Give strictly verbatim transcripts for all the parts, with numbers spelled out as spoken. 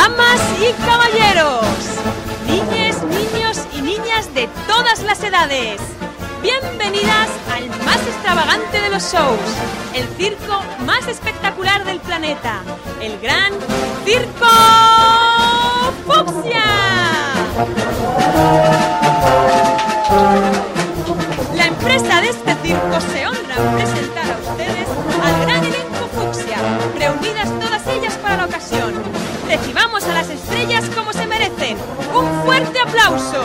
Damas y caballeros, niñes, niños y niñas de todas las edades, bienvenidas al más extravagante de los shows, el circo más espectacular del planeta, el Gran Circo Fucsia. La empresa de este circo se honra en presentar a ustedes al gran elenco Fucsia, reunidas todas ellas para la ocasión. Recibamos a las estrellas como se merecen. ¡Un fuerte aplauso!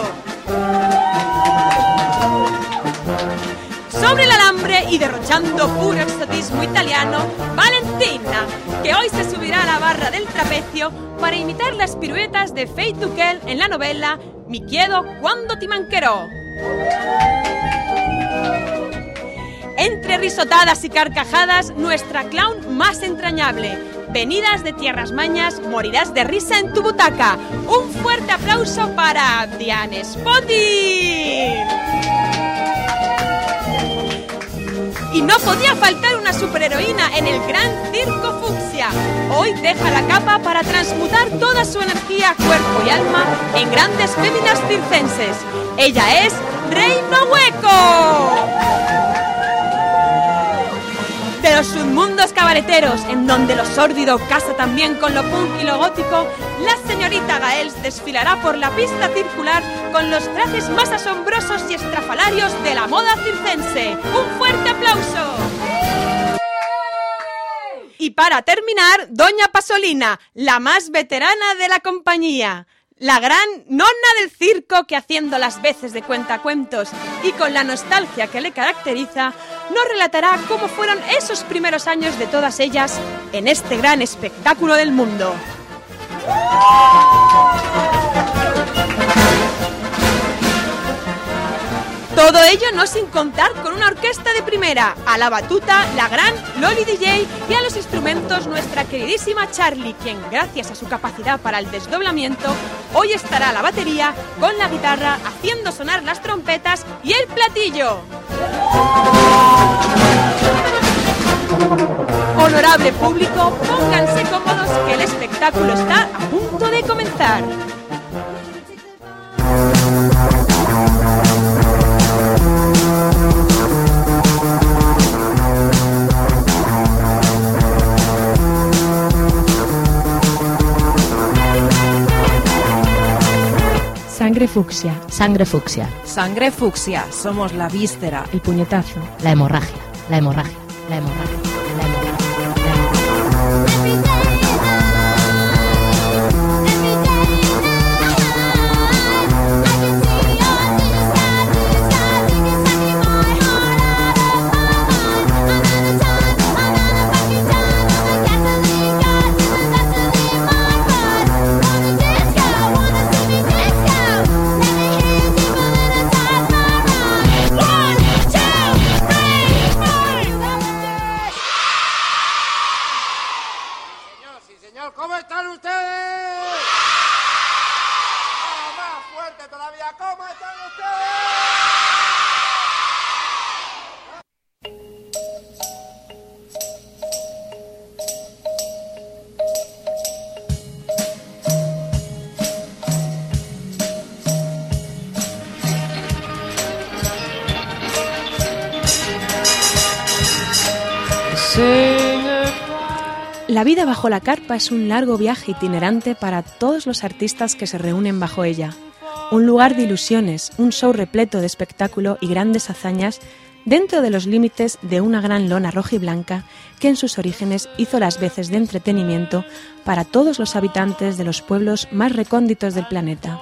Sobre el alambre y derrochando puro exotismo italiano, Valentina, que hoy se subirá a la barra del trapecio para imitar las piruetas de Fate Duquel en la novela Mi chiedo quando ti mancherò. Entre risotadas y carcajadas, nuestra clown más entrañable. Venidas de tierras mañas, morirás de risa en tu butaca. Un fuerte aplauso para Diane Spotting. Y no podía faltar una superheroína en el Gran Circo Fucsia. Hoy deja la capa para transmutar toda su energía, cuerpo y alma en grandes féminas circenses. Ella es Reino Hueco. De los submundos cabareteros, en donde lo sórdido casa también con lo punk y lo gótico, la señorita Gaels desfilará por la pista circular con los trajes más asombrosos y estrafalarios de la moda circense. ¡Un fuerte aplauso! Y para terminar, Doña Pasolina, la más veterana de la compañía. La gran nonna del circo que, haciendo las veces de cuentacuentos y con la nostalgia que le caracteriza, nos relatará cómo fueron esos primeros años de todas ellas en este gran espectáculo del mundo. Todo ello no sin contar con una orquesta de primera, a la batuta la gran Loli D J y a los instrumentos nuestra queridísima Charlie, quien gracias a su capacidad para el desdoblamiento hoy estará a la batería con la guitarra haciendo sonar las trompetas y el platillo. Honorable público, pónganse cómodos que el espectáculo está a punto de comenzar. Sangre fucsia. Sangre fucsia. Sangre fucsia. Somos la víscera. El puñetazo. La hemorragia. La hemorragia. La hemorragia. La hemorragia. ¿Cómo están ustedes? ¡Ah, más fuerte todavía! ¿Cómo están La vida bajo la carpa es un largo viaje itinerante para todos los artistas que se reúnen bajo ella. Un lugar de ilusiones, un show repleto de espectáculo y grandes hazañas dentro de los límites de una gran lona roja y blanca que en sus orígenes hizo las veces de entretenimiento para todos los habitantes de los pueblos más recónditos del planeta.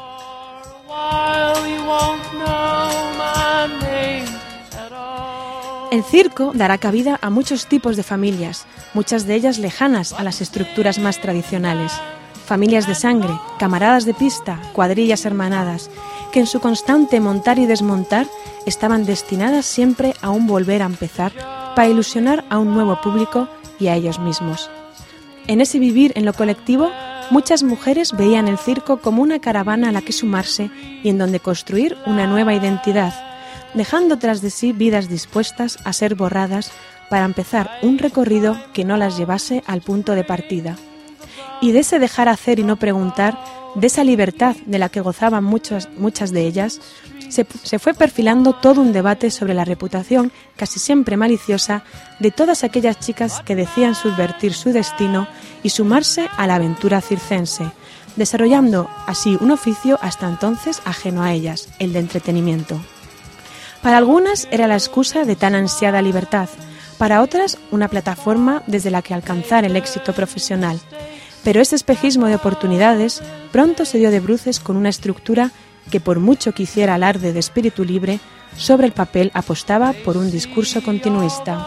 El circo dará cabida a muchos tipos de familias, muchas de ellas lejanas a las estructuras más tradicionales. Familias de sangre, camaradas de pista, cuadrillas hermanadas, que en su constante montar y desmontar estaban destinadas siempre a un volver a empezar para ilusionar a un nuevo público y a ellos mismos. En ese vivir en lo colectivo, muchas mujeres veían el circo como una caravana a la que sumarse y en donde construir una nueva identidad, dejando tras de sí vidas dispuestas a ser borradas para empezar un recorrido que no las llevase al punto de partida. y de ese dejar hacer y no preguntar, de esa libertad de la que gozaban muchas, muchas de ellas, se, se fue perfilando todo un debate sobre la reputación, casi siempre maliciosa, de todas aquellas chicas que decían subvertir su destino y sumarse a la aventura circense, desarrollando así un oficio hasta entonces ajeno a ellas, el de entretenimiento. Para algunas era la excusa de tan ansiada libertad, para otras una plataforma desde la que alcanzar el éxito profesional. Pero ese espejismo de oportunidades pronto se dio de bruces con una estructura que, por mucho que hiciera alarde de espíritu libre, sobre el papel apostaba por un discurso continuista.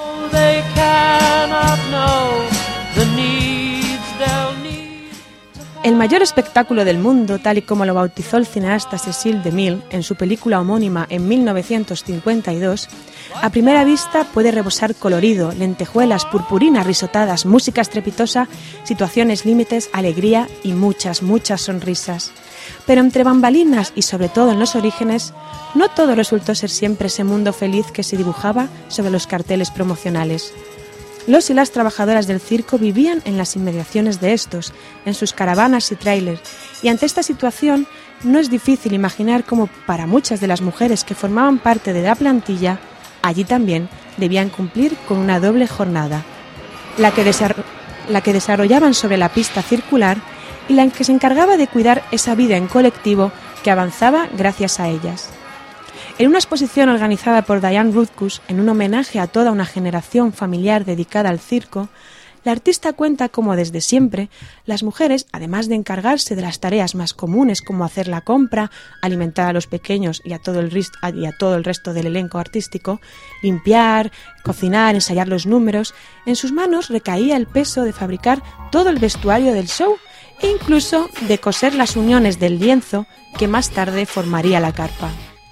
El mayor espectáculo del mundo, tal y como lo bautizó el cineasta Cecil DeMille en su película homónima en mil novecientos cincuenta y dos, a primera vista puede rebosar colorido, lentejuelas, purpurinas risotadas, música estrepitosa, situaciones límites, alegría y muchas, muchas sonrisas. Pero entre bambalinas y sobre todo en los orígenes, no todo resultó ser siempre ese mundo feliz que se dibujaba sobre los carteles promocionales. Los y las trabajadoras del circo vivían en las inmediaciones de estos, en sus caravanas y tráilers, y ante esta situación no es difícil imaginar cómo para muchas de las mujeres que formaban parte de la plantilla, allí también debían cumplir con una doble jornada, la que, desarro- la que desarrollaban sobre la pista circular y la que se encargaba de cuidar esa vida en colectivo que avanzaba gracias a ellas. En una exposición organizada por Diane Rutkus en un homenaje a toda una generación familiar dedicada al circo, la artista cuenta cómo desde siempre las mujeres, además de encargarse de las tareas más comunes como hacer la compra, alimentar a los pequeños y a todo el, rist- y a todo el resto del elenco artístico, limpiar, cocinar, ensayar los números, en sus manos recaía el peso de fabricar todo el vestuario del show e incluso de coser las uniones del lienzo que más tarde formaría la carpa.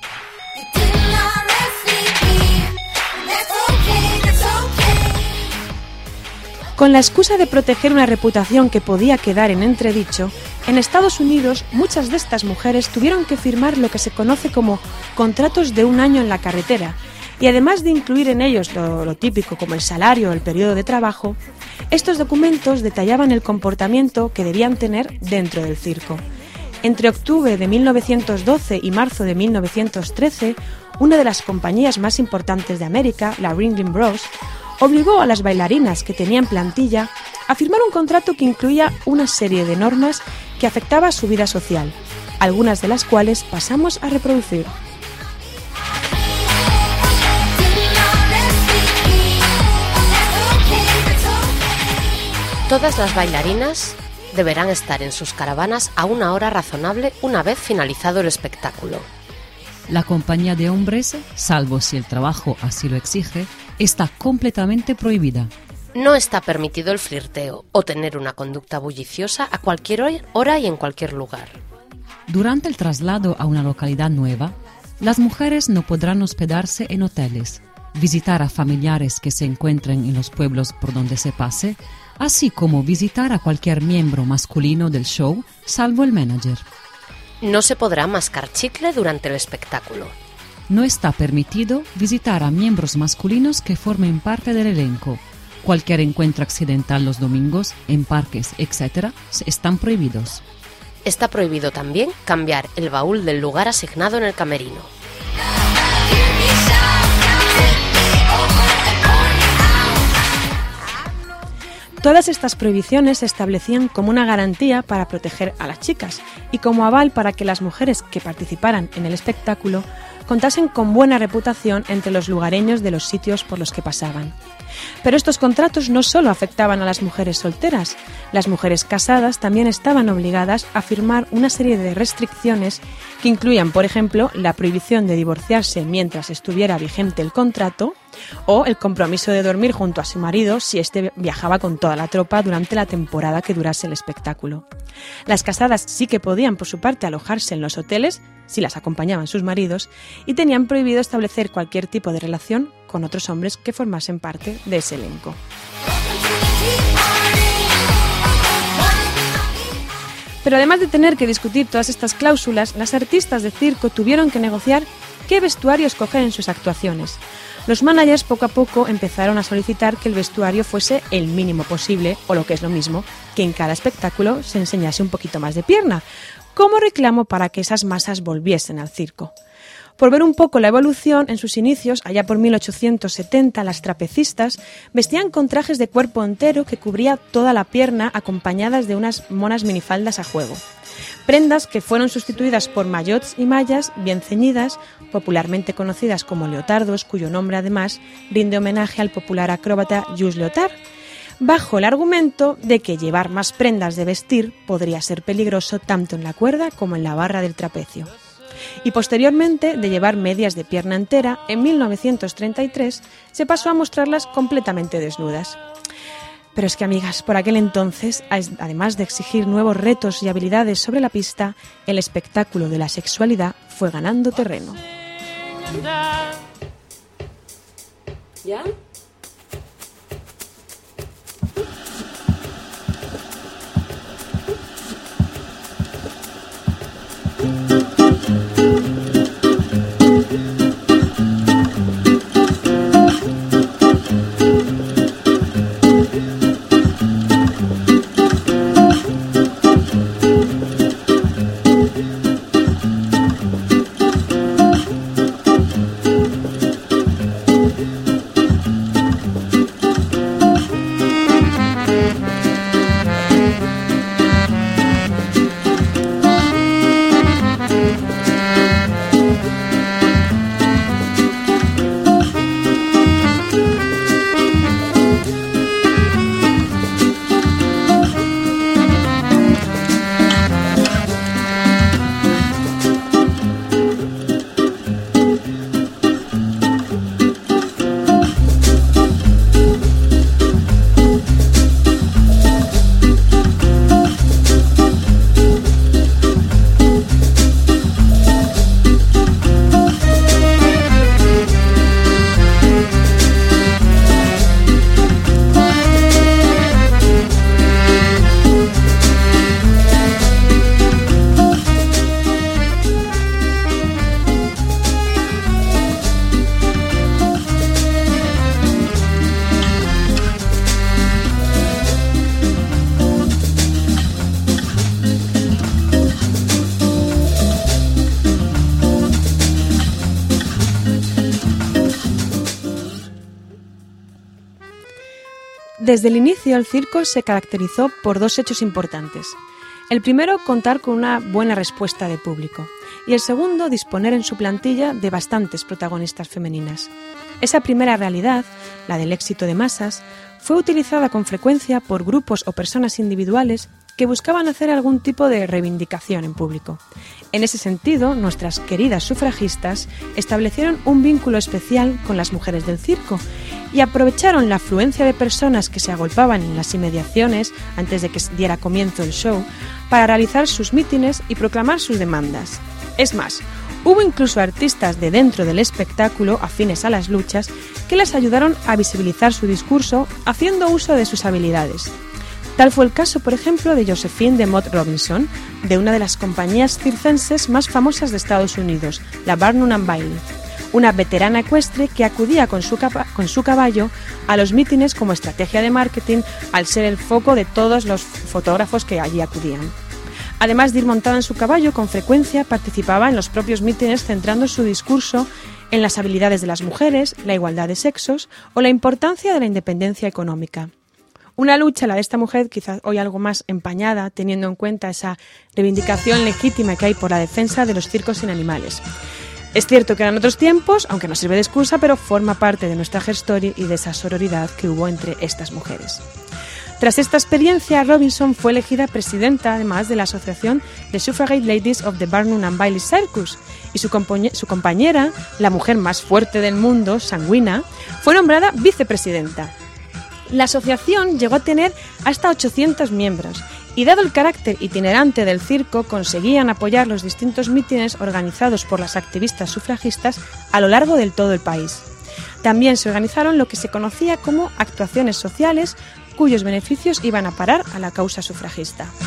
Con la excusa de proteger una reputación que podía quedar en entredicho, en Estados Unidos muchas de estas mujeres tuvieron que firmar lo que se conoce como contratos de un año en la carretera, y además de incluir en ellos lo, lo típico como el salario o el periodo de trabajo, estos documentos detallaban el comportamiento que debían tener dentro del circo. Entre octubre de mil novecientos doce y marzo de mil novecientos trece, una de las compañías más importantes de América, la Ringling Bros., obligó a las bailarinas que tenían plantilla a firmar un contrato que incluía una serie de normas que afectaba a su vida social, algunas de las cuales pasamos a reproducir. Todas las bailarinas deberán estar en sus caravanas a una hora razonable una vez finalizado el espectáculo. La compañía de hombres, salvo si el trabajo así lo exige, está completamente prohibida. No está permitido el flirteo o tener una conducta bulliciosa a cualquier hora y en cualquier lugar. Durante el traslado a una localidad nueva, las mujeres no podrán hospedarse en hoteles, visitar a familiares que se encuentren en los pueblos por donde se pase, así como visitar a cualquier miembro masculino del show, salvo el manager. No se podrá mascar chicle durante el espectáculo. No está permitido visitar a miembros masculinos que formen parte del elenco. Cualquier encuentro accidental los domingos, en parques, etcétera, están prohibidos. Está prohibido también cambiar el baúl del lugar asignado en el camerino. Todas estas prohibiciones se establecían como una garantía para proteger a las chicas y como aval para que las mujeres que participaran en el espectáculo contasen con buena reputación entre los lugareños de los sitios por los que pasaban. Pero estos contratos no solo afectaban a las mujeres solteras, las mujeres casadas también estaban obligadas a firmar una serie de restricciones que incluían, por ejemplo, la prohibición de divorciarse mientras estuviera vigente el contrato o el compromiso de dormir junto a su marido si éste viajaba con toda la tropa durante la temporada que durase el espectáculo. Las casadas sí que podían, por su parte, alojarse en los hoteles si las acompañaban sus maridos y tenían prohibido establecer cualquier tipo de relación con otros hombres que formasen parte de ese elenco. Pero además de tener que discutir todas estas cláusulas, las artistas de circo tuvieron que negociar qué vestuario escoger en sus actuaciones. los managers poco a poco empezaron a solicitar que el vestuario fuese el mínimo posible, o lo que es lo mismo, que en cada espectáculo se enseñase un poquito más de pierna, como reclamo para que esas masas volviesen al circo. Por ver un poco la evolución, en sus inicios, allá por mil ochocientos setenta, las trapecistas vestían con trajes de cuerpo entero que cubría toda la pierna, acompañadas de unas monas minifaldas a juego. Prendas que fueron sustituidas por maillots y mallas bien ceñidas, popularmente conocidas como leotardos, cuyo nombre además rinde homenaje al popular acróbata Jules Leotard, bajo el argumento de que llevar más prendas de vestir podría ser peligroso tanto en la cuerda como en la barra del trapecio. Y posteriormente de llevar medias de pierna entera, en mil novecientos treinta y tres se pasó a mostrarlas completamente desnudas. Pero es que, amigas, por aquel entonces, además de exigir nuevos retos y habilidades sobre la pista, el espectáculo de la sexualidad fue ganando terreno. ¿Ya? Desde el inicio, el circo se caracterizó por dos hechos importantes. El primero, contar con una buena respuesta de público. Y el segundo, disponer en su plantilla de bastantes protagonistas femeninas. Esa primera realidad, la del éxito de masas, fue utilizada con frecuencia por grupos o personas individuales que buscaban hacer algún tipo de reivindicación en público. En ese sentido, nuestras queridas sufragistas establecieron un vínculo especial con las mujeres del circo y aprovecharon la afluencia de personas que se agolpaban en las inmediaciones antes de que diera comienzo el show para realizar sus mítines y proclamar sus demandas. Es más, hubo incluso artistas de dentro del espectáculo afines a las luchas que las ayudaron a visibilizar su discurso haciendo uso de sus habilidades. Tal fue el caso, por ejemplo, de Josephine de Mott Robinson, de una de las compañías circenses más famosas de Estados Unidos, la Barnum and Bailey, una veterana ecuestre que acudía con su, capa- con su caballo a los mítines como estrategia de marketing al ser el foco de todos los fotógrafos que allí acudían. Además de ir montada en su caballo, con frecuencia participaba en los propios mítines centrando su discurso en las habilidades de las mujeres, la igualdad de sexos o la importancia de la independencia económica. Una lucha, la de esta mujer, quizás hoy algo más empañada, teniendo en cuenta esa reivindicación legítima que hay por la defensa de los circos sin animales. Es cierto que eran otros tiempos, aunque no sirve de excusa, pero forma parte de nuestra historia y de esa sororidad que hubo entre estas mujeres. Tras esta experiencia, Robinson fue elegida presidenta, además, de la Asociación de Suffragette Ladies of the Barnum and Bailey Circus, y su, compañ- su compañera, la mujer más fuerte del mundo, Sanguina, fue nombrada vicepresidenta. La asociación llegó a tener hasta ochocientos miembros y, dado el carácter itinerante del circo, conseguían apoyar los distintos mítines organizados por las activistas sufragistas a lo largo de todo el país. También se organizaron lo que se conocía como actuaciones sociales, cuyos beneficios iban a parar a la causa sufragista.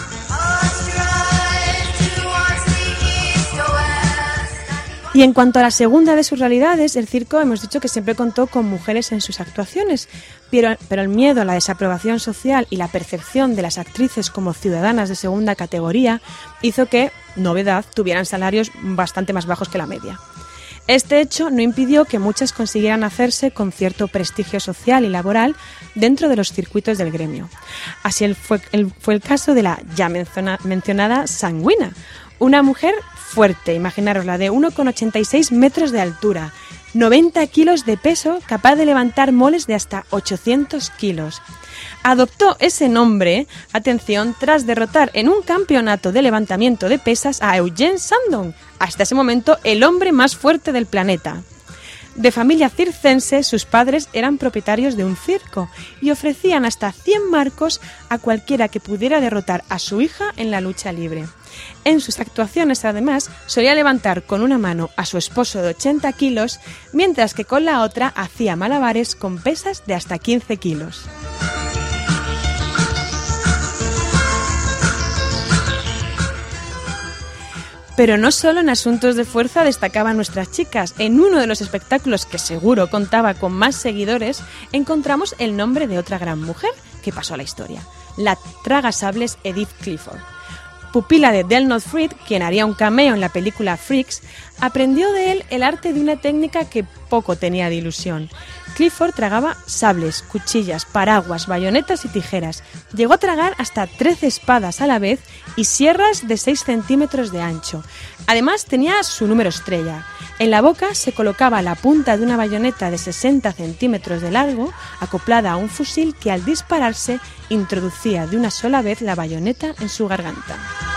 Y en cuanto a la segunda de sus realidades, el circo hemos dicho que siempre contó con mujeres en sus actuaciones, pero, pero el miedo a la desaprobación social y la percepción de las actrices como ciudadanas de segunda categoría hizo que, novedad, tuvieran salarios bastante más bajos que la media. Este hecho no impidió que muchas consiguieran hacerse con cierto prestigio social y laboral dentro de los circuitos del gremio. Así el fue, el, fue el caso de la ya menciona, mencionada Sanguina, una mujer fuerte, imaginarosla, de uno coma ochenta y seis metros de altura, noventa kilos de peso, capaz de levantar moles de hasta ochocientos kilos. Adoptó ese nombre, atención, tras derrotar en un campeonato de levantamiento de pesas a Eugene Sandon, hasta ese momento el hombre más fuerte del planeta. De familia circense, sus padres eran propietarios de un circo y ofrecían hasta cien marcos a cualquiera que pudiera derrotar a su hija en la lucha libre. En sus actuaciones, además, solía levantar con una mano a su esposo de ochenta kilos, mientras que con la otra hacía malabares con pesas de hasta quince kilos. Pero no solo en asuntos de fuerza destacaban nuestras chicas. En uno de los espectáculos que seguro contaba con más seguidores, encontramos el nombre de otra gran mujer que pasó a la historia, la tragasables Edith Clifford. Pupila de Delnoth Freed, quien haría un cameo en la película Freaks, aprendió de él el arte de una técnica que poco tenía de ilusión. Clifford tragaba sables, cuchillas, paraguas, bayonetas y tijeras. Llegó a tragar hasta trece espadas a la vez y sierras de seis centímetros de ancho. Además tenía su número estrella. En la boca se colocaba la punta de una bayoneta de sesenta centímetros de largo, acoplada a un fusil que al dispararse introducía de una sola vez la bayoneta en su garganta.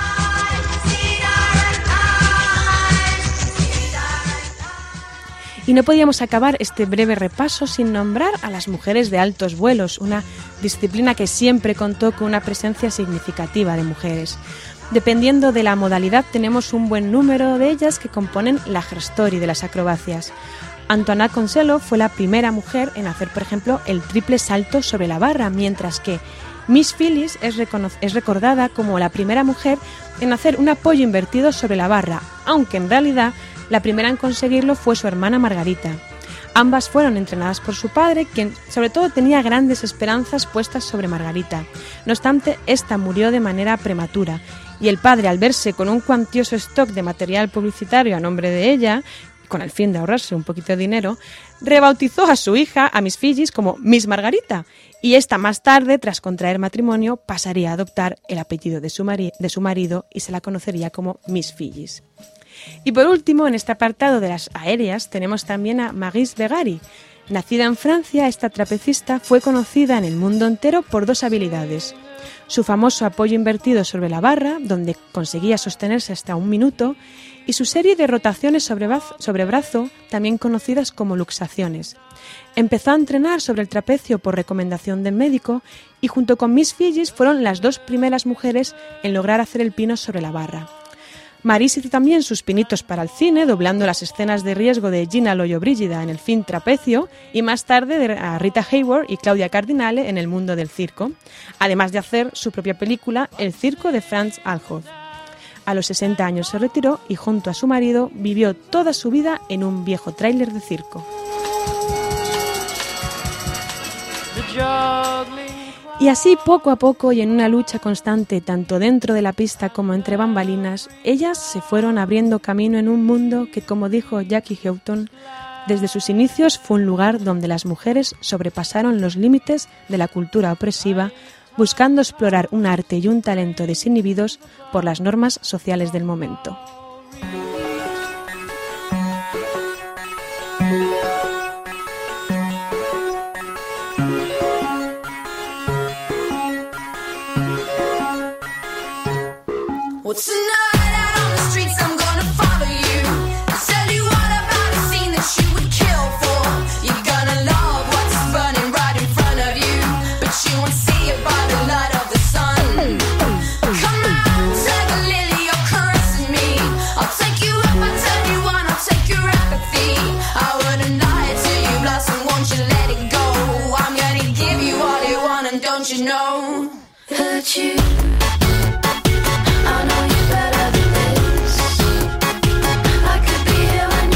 Y no podíamos acabar este breve repaso sin nombrar a las mujeres de altos vuelos, una disciplina que siempre contó con una presencia significativa de mujeres. Dependiendo de la modalidad, tenemos un buen número de ellas que componen la Gestorie de las acrobacias. Antoinette Consello fue la primera mujer en hacer, por ejemplo, el triple salto sobre la barra, mientras que Miss Phyllis es, recono- es recordada como la primera mujer en hacer un apoyo invertido sobre la barra, aunque en realidad la primera en conseguirlo fue su hermana Margarita. Ambas fueron entrenadas por su padre, quien sobre todo tenía grandes esperanzas puestas sobre Margarita. No obstante, esta murió de manera prematura, y el padre, al verse con un cuantioso stock de material publicitario a nombre de ella, con el fin de ahorrarse un poquito de dinero, rebautizó a su hija, a Miss Phyllis, como Miss Margarita, y esta más tarde, tras contraer matrimonio, pasaría a adoptar el apellido de su, mari- de su marido y se la conocería como Miss Phyllis. Y por último, en este apartado de las aéreas, tenemos también a Maryse Begary. Nacida en Francia, esta trapecista fue conocida en el mundo entero por dos habilidades: su famoso apoyo invertido sobre la barra, donde conseguía sostenerse hasta un minuto, y su serie de rotaciones sobre brazo, sobre brazo, también conocidas como luxaciones. Empezó a entrenar sobre el trapecio por recomendación del médico y junto con Miss Phyllis fueron las dos primeras mujeres en lograr hacer el pino sobre la barra. Maryse hizo también sus pinitos para el cine, doblando las escenas de riesgo de Gina Lollobrigida en el film Trapecio y más tarde de a Rita Hayworth y Claudia Cardinale en el mundo del circo, además de hacer su propia película El circo de Franz Althoff. A los sesenta años se retiró y junto a su marido vivió toda su vida en un viejo tráiler de circo. Y así, poco a poco y en una lucha constante, tanto dentro de la pista como entre bambalinas, ellas se fueron abriendo camino en un mundo que, como dijo Jackie Houghton, desde sus inicios fue un lugar donde las mujeres sobrepasaron los límites de la cultura opresiva, buscando explorar un arte y un talento desinhibidos por las normas sociales del momento. Well, tonight out on the streets I'm gonna follow you. Tell you all about a scene that you would kill for. You're gonna love what's burning right in front of you, but you won't see it by the light of the sun. Come on, take a lily, you're caressing me. I'll take you up, I'll turn you on, I'll take your apathy. I wouldn't lie to you, blossom, won't you let it go? I'm gonna give you all you want, and don't you know that you I know you better than this. I could be here when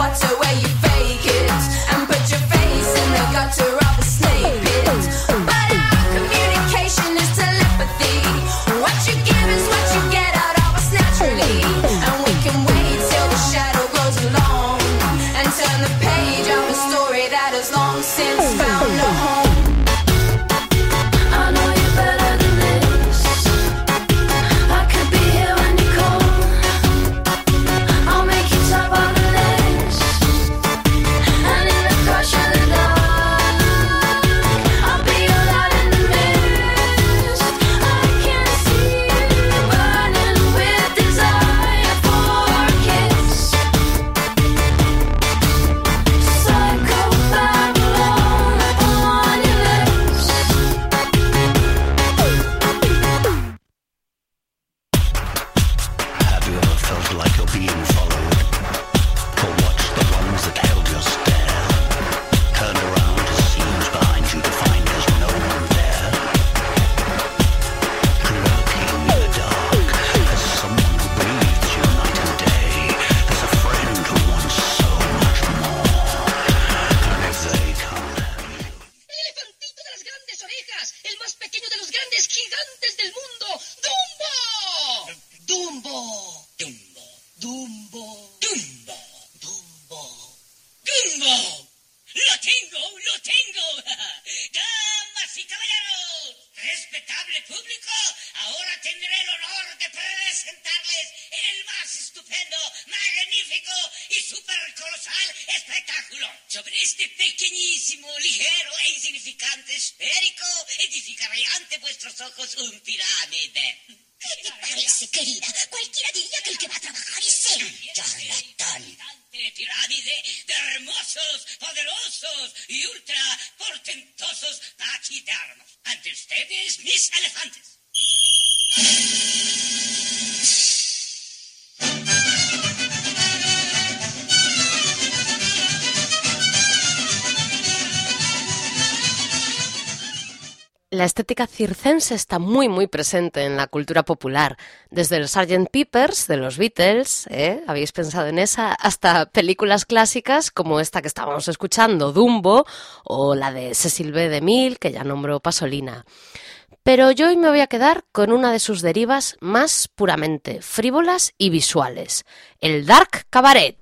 water where you fake it and put your face in the gutter of a snake pit. But our communication is telepathy. What you give is what you get out of us naturally. And we can wait till the shadow grows along and turn the page of a story that has long since found a home. I know you better than this. I could be here when you call. I'll make you top of the list. And in the crush of the dark, I'll be your light in the mist. I can see you burning with desire for a kiss. Psycho Babylon on your lips. Have you ever felt like you're being followed? Or watched the ones that held your stare? Turned around to see who's behind you to find there's no one there. Lurking in the dark, there's someone who breathes you night and day. There's a friend who wants so much more. And if they can't have you, El elefantito de las grandes orejas, el más pequeño de los grandes gigantes del mundo, Dumbo. Dumbo. Dumbo. Dumbo. Dumbo. Dumbo. Dumbo. Lo tengo, lo tengo. Damas y caballeros, respetable público, ahora tendré el honor de presentarles el más estupendo, magnífico y super colosal espectáculo. Sobre este pequeñísimo, ligero e insignificante esférico edificaré ante vuestros ojos un pirámide. ¿Qué te parece, querida? Cualquiera diría que el que va a trabajar es él. Charlatán. Pirámide de hermosos, poderosos y ultra portentosos taquidermos. Ante ustedes, mis elefantes. La estética circense está muy muy presente en la cultura popular, desde el sergeant Pepper's de los Beatles, ¿eh? ¿Habéis pensado en esa? Hasta películas clásicas como esta que estábamos escuchando, Dumbo, o la de Cecil B. DeMille, que ya nombró Pasolina. Pero yo hoy me voy a quedar con una de sus derivas más puramente frívolas y visuales, el Dark Cabaret.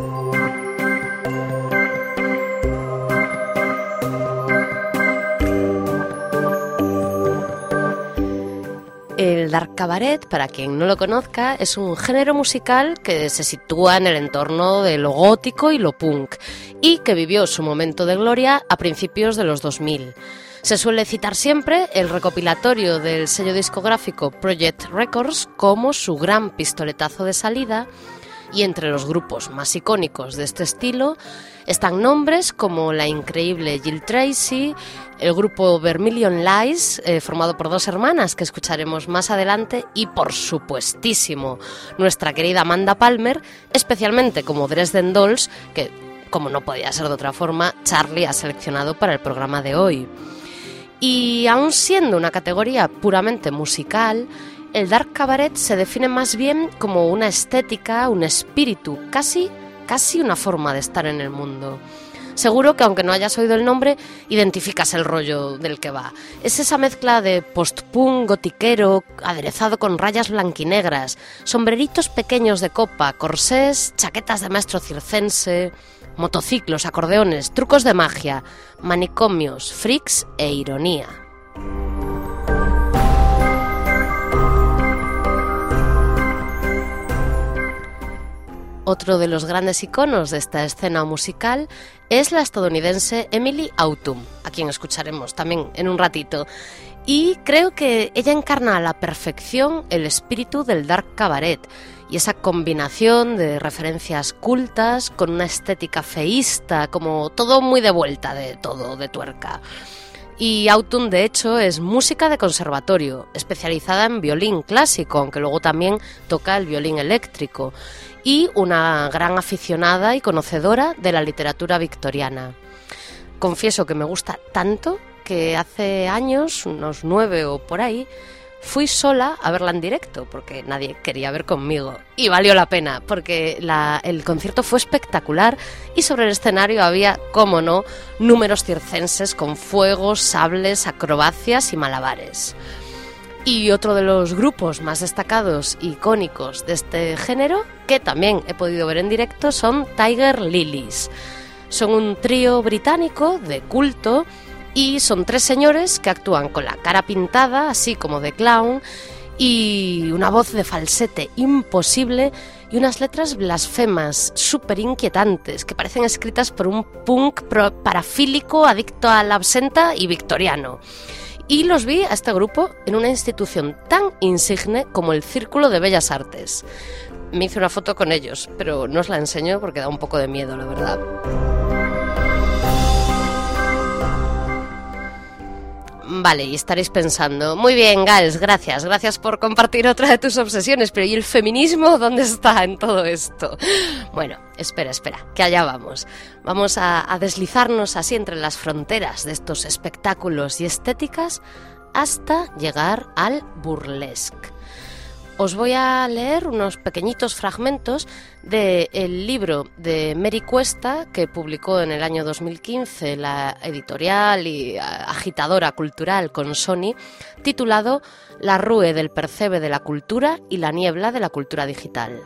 El Dark Cabaret, para quien no lo conozca, es un género musical que se sitúa en el entorno de lo gótico y lo punk y que vivió su momento de gloria a principios de los dos mil. Se suele citar siempre el recopilatorio del sello discográfico Project Records como su gran pistoletazo de salida, y entre los grupos más icónicos de este estilo están nombres como la increíble Jill Tracy, el grupo Vermilion Lies, eh, formado por dos hermanas que escucharemos más adelante, y por supuestísimo nuestra querida Amanda Palmer, especialmente como Dresden Dolls, que, como no podía ser de otra forma, Charlie ha seleccionado para el programa de hoy. Y aun siendo una categoría puramente musical, el Dark Cabaret se define más bien como una estética, un espíritu, casi, casi una forma de estar en el mundo. Seguro que aunque no hayas oído el nombre, identificas el rollo del que va. Es esa mezcla de post-punk gotiquero, aderezado con rayas blanquinegras, sombreritos pequeños de copa, corsés, chaquetas de maestro circense, motociclos, acordeones, trucos de magia, manicomios, freaks e ironía. Otro de los grandes iconos de esta escena musical es la estadounidense Emily Autumn, a quien escucharemos también en un ratito. Y creo que ella encarna a la perfección el espíritu del Dark Cabaret y esa combinación de referencias cultas con una estética feísta, como todo muy de vuelta de todo, de tuerca. Y Autumn, de hecho, es música de conservatorio, especializada en violín clásico, aunque luego también toca el violín eléctrico, y una gran aficionada y conocedora de la literatura victoriana. Confieso que me gusta tanto que hace años, unos nueve o por ahí, fui sola a verla en directo porque nadie quería ver conmigo y valió la pena porque la, el concierto fue espectacular y sobre el escenario había, cómo no, números circenses con fuegos, sables, acrobacias y malabares. Y otro de los grupos más destacados e icónicos de este género, que también he podido ver en directo, son Tiger Lilies. Son un trío británico de culto y son tres señores que actúan con la cara pintada, así como de clown, y una voz de falsete imposible y unas letras blasfemas, súper inquietantes, que parecen escritas por un punk parafílico adicto al absenta y victoriano. Y los vi a este grupo en una institución tan insigne como el Círculo de Bellas Artes. Me hice una foto con ellos, pero no os la enseño porque da un poco de miedo, la verdad. Vale, y estaréis pensando, muy bien, Gals, gracias, gracias por compartir otra de tus obsesiones, pero ¿y el feminismo dónde está en todo esto? Bueno, espera, espera, que allá vamos. Vamos a, a deslizarnos así entre las fronteras de estos espectáculos y estéticas hasta llegar al burlesque. Os voy a leer unos pequeñitos fragmentos del libro de Mary Cuesta que publicó en el año dos mil quince la editorial y agitadora cultural con Sony, titulado La rue del percebe de la cultura y la niebla de la cultura digital.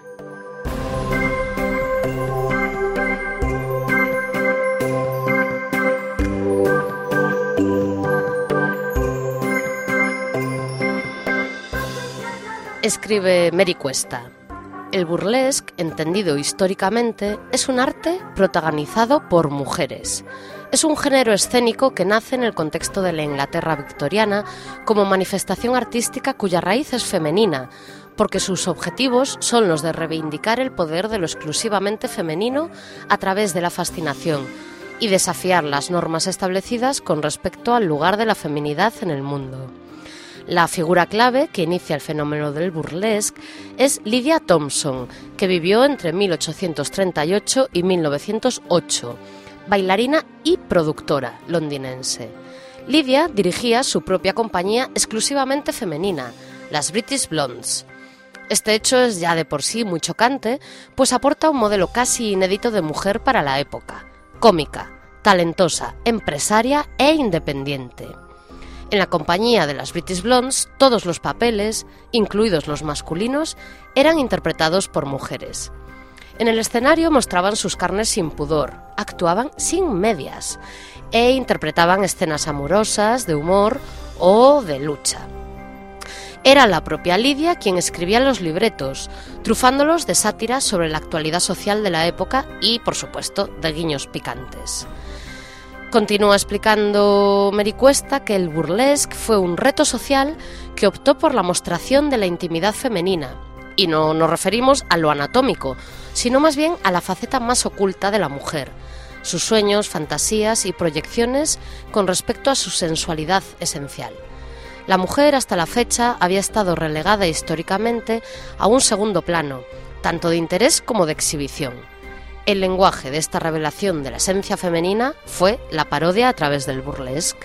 Escribe Mary Cuesta: el burlesque, entendido históricamente, es un arte protagonizado por mujeres. Es un género escénico que nace en el contexto de la Inglaterra victoriana como manifestación artística cuya raíz es femenina, porque sus objetivos son los de reivindicar el poder de lo exclusivamente femenino a través de la fascinación y desafiar las normas establecidas con respecto al lugar de la feminidad en el mundo. La figura clave que inicia el fenómeno del burlesque es Lydia Thompson, que vivió entre mil ochocientos treinta y ocho y mil novecientos ocho, bailarina y productora londinense. Lydia dirigía su propia compañía exclusivamente femenina, las British Blondes. Este hecho es ya de por sí muy chocante, pues aporta un modelo casi inédito de mujer para la época: cómica, talentosa, empresaria e independiente. En la compañía de las British Blondes, todos los papeles, incluidos los masculinos, eran interpretados por mujeres. En el escenario mostraban sus carnes sin pudor, actuaban sin medias e interpretaban escenas amorosas, de humor o de lucha. Era la propia Lydia quien escribía los libretos, trufándolos de sátiras sobre la actualidad social de la época y, por supuesto, de guiños picantes. Continúa explicando Mary Cuesta que el burlesque fue un reto social que optó por la mostración de la intimidad femenina, y no nos referimos a lo anatómico, sino más bien a la faceta más oculta de la mujer, sus sueños, fantasías y proyecciones con respecto a su sensualidad esencial. La mujer hasta la fecha había estado relegada históricamente a un segundo plano, tanto de interés como de exhibición. El lenguaje de esta revelación de la esencia femenina fue la parodia a través del burlesque.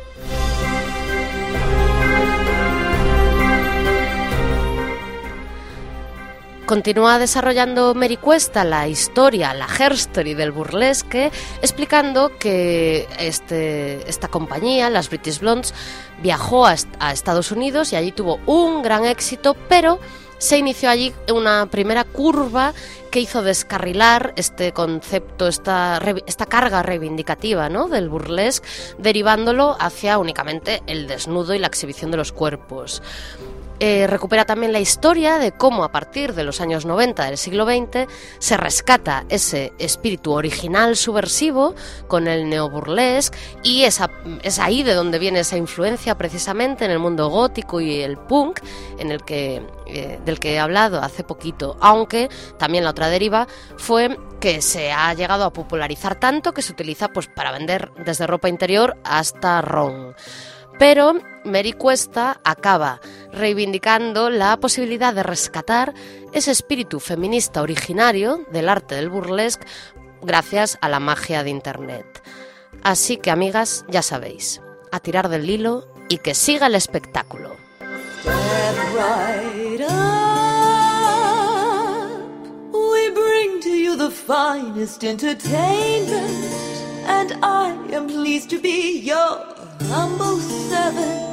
Continúa desarrollando Mary Cuesta la historia, la herstory del burlesque, explicando que este, esta compañía, las British Blondes, viajó a, a Estados Unidos y allí tuvo un gran éxito, pero se inició allí una primera curva que hizo descarrilar este concepto, esta, esta carga reivindicativa, ¿no?, del burlesque, derivándolo hacia únicamente el desnudo y la exhibición de los cuerpos. Eh, recupera también la historia de cómo a partir de los años noventa del siglo veinte se rescata ese espíritu original subversivo con el neoburlesque, y esa, es ahí de donde viene esa influencia precisamente en el mundo gótico y el punk en el que, eh, del que he hablado hace poquito, aunque también la otra deriva fue que se ha llegado a popularizar tanto que se utiliza pues para vender desde ropa interior hasta ron. Pero Mary Cuesta acaba reivindicando la posibilidad de rescatar ese espíritu feminista originario del arte del burlesque gracias a la magia de Internet. Así que, amigas, ya sabéis, a tirar del hilo y que siga el espectáculo. step right up. We bring to you the finest entertainment, and I am pleased to be your humble servant.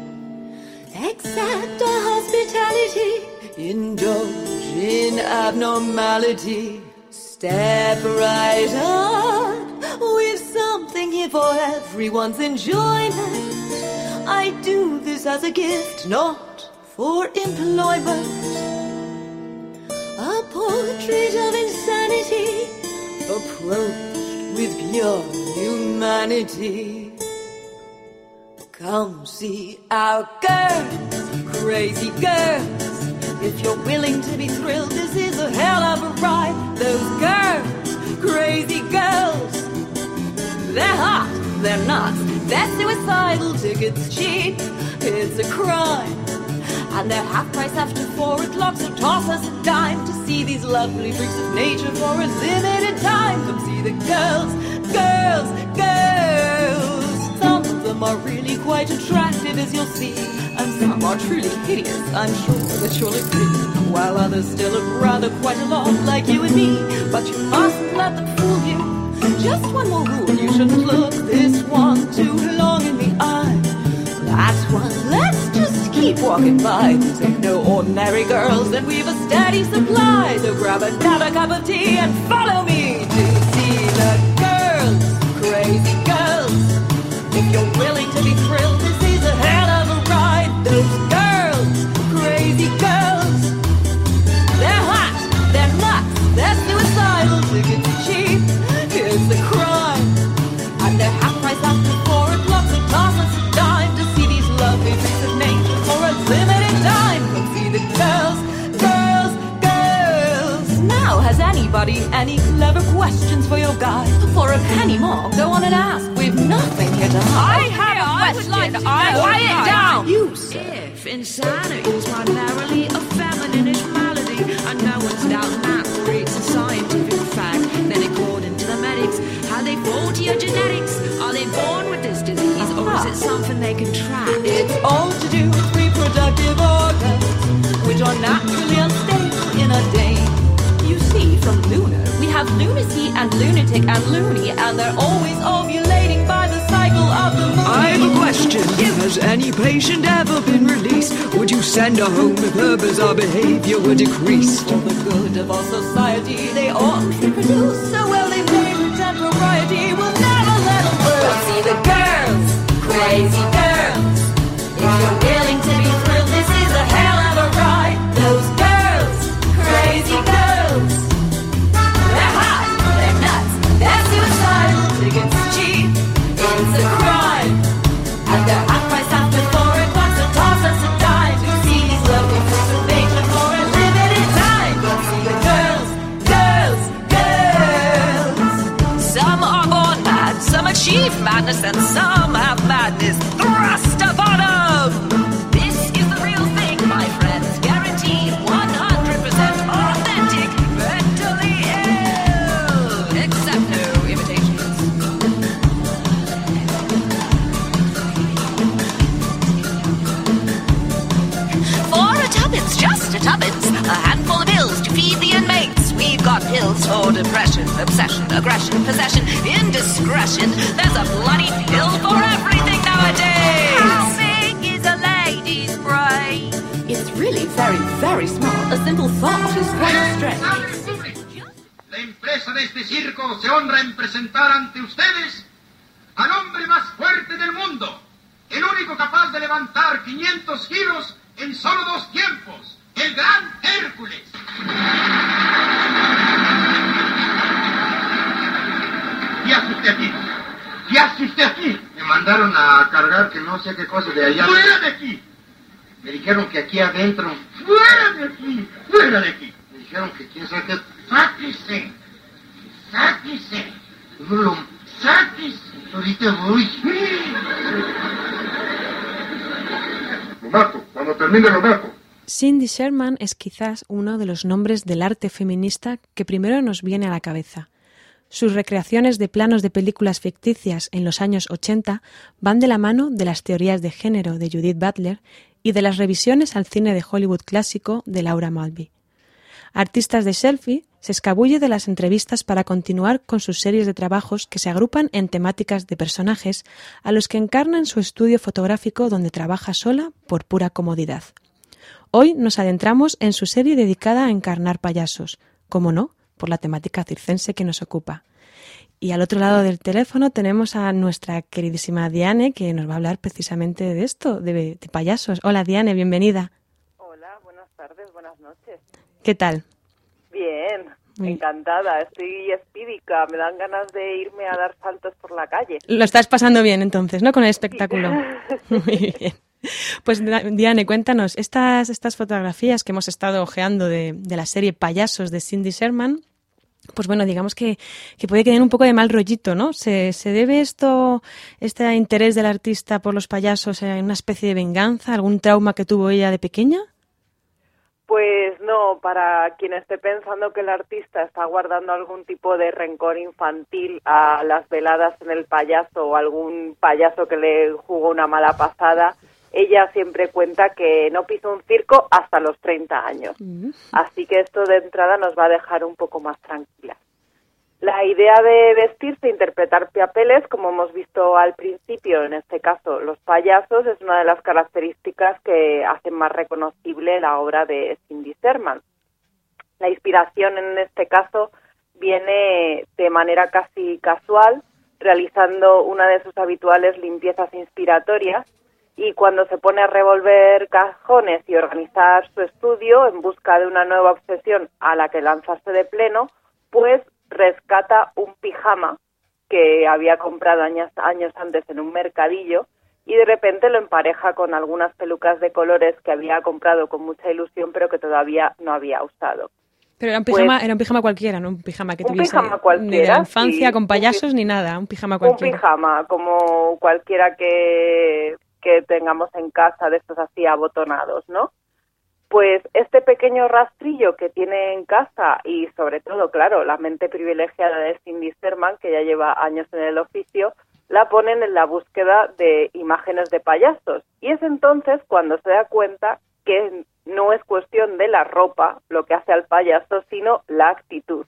Accept our hospitality, indulge in abnormality. Step right up, we've something here for everyone's enjoyment. I do this as a gift, not for employment. A portrait of insanity, approached with pure humanity. Come see our girls, crazy girls. If you're willing to be thrilled, this is a hell of a ride. Those girls, crazy girls, they're hot, they're nuts, they're suicidal, tickets cheap, it's a crime. And they're half price after four o'clock, so toss us a dime to see these lovely freaks of nature for a limited time. Come see the girls, girls, girls. Some of them are really quite attractive, as you'll see, and some are truly hideous, I'm sure that you'll agree. While others still look rather quite a lot like you and me, but you mustn't let them fool you. Just one more rule, you shouldn't look this one too long in the eye. That's one, let's just keep walking by. These ain't no ordinary girls, and we've a steady supply. So grab another cup of tea and follow me to see the girls, crazy girls. If you're willing to be thrilled, this is a hell of a ride. Those girls, crazy girls, they're hot, they're nuts, they're suicidal, tickets cheap, it's a crime. And they're half price after four o'clock, so toss us a dime to see these lovely freaks of nature for a limited time. Come see the girls, girls, girls. Now, has anybody any clever questions for your guide? For a penny more, go on and ask. We've nothing here to hide. I have a question. Like to I quiet down. You say if insanity is primarily a feminine-ish malady, and no one's doubting that, for it's a scientific fact, then according to the medics, how they fall to your genetics? Are they born with this disease, or is it something they can track? It's all to do with reproductive organs, which are naturally unstable in a dame. You see, from lunar, we have lunacy and lunatic and loony, and they're always ovulating by the cycle of the moon. I have a question. Has any patient ever been released? Would you send her home if her bizarre behavior were decreased? For the good of our society, they ought to reproduce so well they may pretend propriety will never let them lose. But see the girls, crazy girls. If you're willing to be thrilled, this is a hell of a ride. Those girls, crazy girls, they're hot, they're nuts, they're suicidal, tickets cheap, it's a crime. And they're half price after four o'clock, so toss us a dime to see these lovely freaks of nature for a limited time. Go see the girls, girls, girls. Some are born mad, some achieve madness, and some have madness thrust upon them. This is the real thing, my friends, guaranteed one hundred percent authentic, mentally ill, except no imitations. For a tuppence, just a tuppence, a handful of pills to feed the inmates. We've got pills for depression, obsession, aggression, possession, indiscretion. There's a bloody pill for everything nowadays. How big is a lady's brain? It's really very, very small. A simple thought is quite strange. La empresa de este circo se honra en presentar ante ustedes al hombre más fuerte del mundo, el único capaz de levantar quinientos kilos en solo dos tiempos, el gran Hércules. ¿Qué hace usted aquí? ¿Qué hace usted aquí? Me mandaron a cargar que no sé qué cosa de allá. ¡Fuera de aquí! Me dijeron que aquí adentro... ¡Fuera de aquí! ¡Fuera de aquí! Me dijeron que quién sabe qué... ¡Sáquese! ¡Sáquese! No lo... ¡Sáquese! Ahorita voy. Lo mato. Cuando termine lo mato. Cindy Sherman es quizás uno de los nombres del arte feminista que primero nos viene a la cabeza. Sus recreaciones de planos de películas ficticias en los años ochenta van de la mano de las teorías de género de Judith Butler y de las revisiones al cine de Hollywood clásico de Laura Mulvey. Artistas de Selfie se escabulle de las entrevistas para continuar con sus series de trabajos que se agrupan en temáticas de personajes a los que encarna en su estudio fotográfico donde trabaja sola por pura comodidad. Hoy nos adentramos en su serie dedicada a encarnar payasos, como no, por la temática circense que nos ocupa. Y al otro lado del teléfono tenemos a nuestra queridísima Diane, que nos va a hablar precisamente de esto, de, de payasos. Hola Diane, bienvenida. Hola, buenas tardes, buenas noches. ¿Qué tal? Bien, Muy- encantada, estoy espídica, me dan ganas de irme a dar saltos por la calle. Lo estás pasando bien entonces, ¿no? Con el espectáculo. Muy bien. Pues Da- Diane, cuéntanos, estas, estas fotografías que hemos estado ojeando de, de la serie Payasos de Cindy Sherman, pues bueno, digamos que, que puede que den un poco de mal rollito, ¿no? ¿Se, se debe esto, este interés del artista por los payasos a una especie de venganza, algún trauma que tuvo ella de pequeña? Pues no, para quien esté pensando que el artista está guardando algún tipo de rencor infantil a las veladas en el payaso o algún payaso que le jugó una mala pasada, ella siempre cuenta que no pisó un circo hasta los treinta años. Así que esto de entrada nos va a dejar un poco más tranquilas. La idea de vestirse e interpretar papeles, como hemos visto al principio, en este caso los payasos, es una de las características que hacen más reconocible la obra de Cindy Sherman. La inspiración en este caso viene de manera casi casual, realizando una de sus habituales limpiezas inspiratorias, y cuando se pone a revolver cajones y organizar su estudio en busca de una nueva obsesión a la que lanzarse de pleno, pues rescata un pijama que había comprado años, años antes en un mercadillo y de repente lo empareja con algunas pelucas de colores que había comprado con mucha ilusión pero que todavía no había usado. Pero era un pijama, Pues- era un pijama cualquiera, no un pijama que Un tuviese pijama ni de cualquiera, la infancia sí. con payasos Un pi- ni nada, un pijama Un cualquiera. pijama, como cualquiera que, que tengamos en casa, de estos así abotonados, ¿no? Pues este pequeño rastrillo que tiene en casa y sobre todo, claro, la mente privilegiada de Cindy Sherman, que ya lleva años en el oficio, la ponen en la búsqueda de imágenes de payasos. Y es entonces cuando se da cuenta que no es cuestión de la ropa lo que hace al payaso, sino la actitud.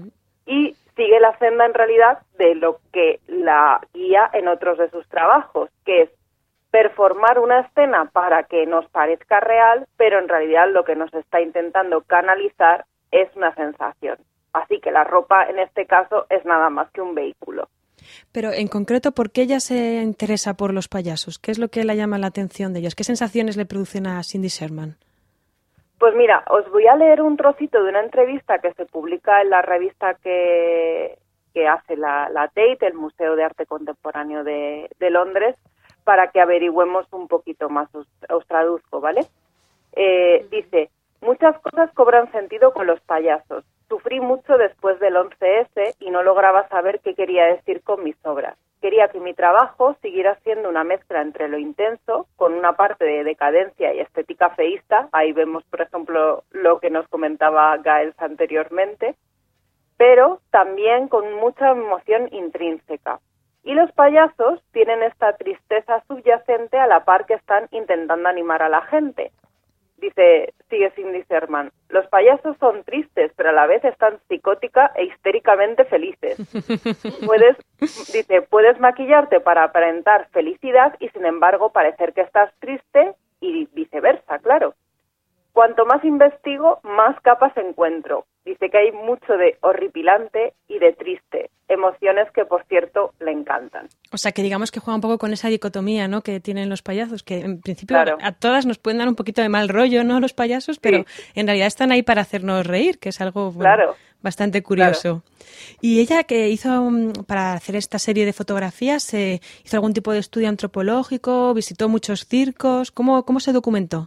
Y sigue la senda en realidad de lo que la guía en otros de sus trabajos, que es performar una escena para que nos parezca real, pero en realidad lo que nos está intentando canalizar es una sensación. Así que la ropa en este caso es nada más que un vehículo. Pero en concreto, ¿por qué ella se interesa por los payasos? ¿Qué es lo que le llama la atención de ellos? ¿Qué sensaciones le producen a Cindy Sherman? Pues mira, os voy a leer un trocito de una entrevista que se publica en la revista que, que hace la, la Tate, el Museo de Arte Contemporáneo de, de Londres, para que averigüemos un poquito más. Os, os traduzco, ¿vale? Eh, dice, muchas cosas cobran sentido con los payasos. Sufrí mucho después del once ese y no lograba saber qué quería decir con mis obras. Quería que mi trabajo siguiera siendo una mezcla entre lo intenso, con una parte de decadencia y estética feísta. Ahí vemos, por ejemplo, lo que nos comentaba Gaels anteriormente, pero también con mucha emoción intrínseca. Y los payasos tienen esta tristeza subyacente a la par que están intentando animar a la gente. Dice, sigue Cindy Sherman, los payasos son tristes, pero a la vez están psicótica e histéricamente felices. Puedes, dice, puedes maquillarte para aparentar felicidad y sin embargo parecer que estás triste y viceversa, claro. Cuanto más investigo, más capas encuentro. Dice que hay mucho de horripilante y de triste, emociones que, por cierto, le encantan. O sea, que digamos que juega un poco con esa dicotomía, ¿no?, que tienen los payasos, que en principio Claro. a todas nos pueden dar un poquito de mal rollo, ¿no?, los payasos, pero en realidad están ahí para hacernos reír, que es algo bueno, Claro. bastante curioso. Y ella, que hizo, um, para hacer esta serie de fotografías, eh, hizo algún tipo de estudio antropológico, visitó muchos circos, ¿cómo, cómo se documentó?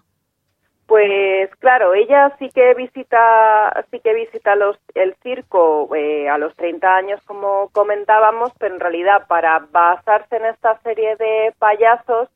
Pues claro, ella sí que visita, sí que visita los, el circo eh, a los treinta años, como comentábamos, pero en realidad para basarse en esta serie de payasos,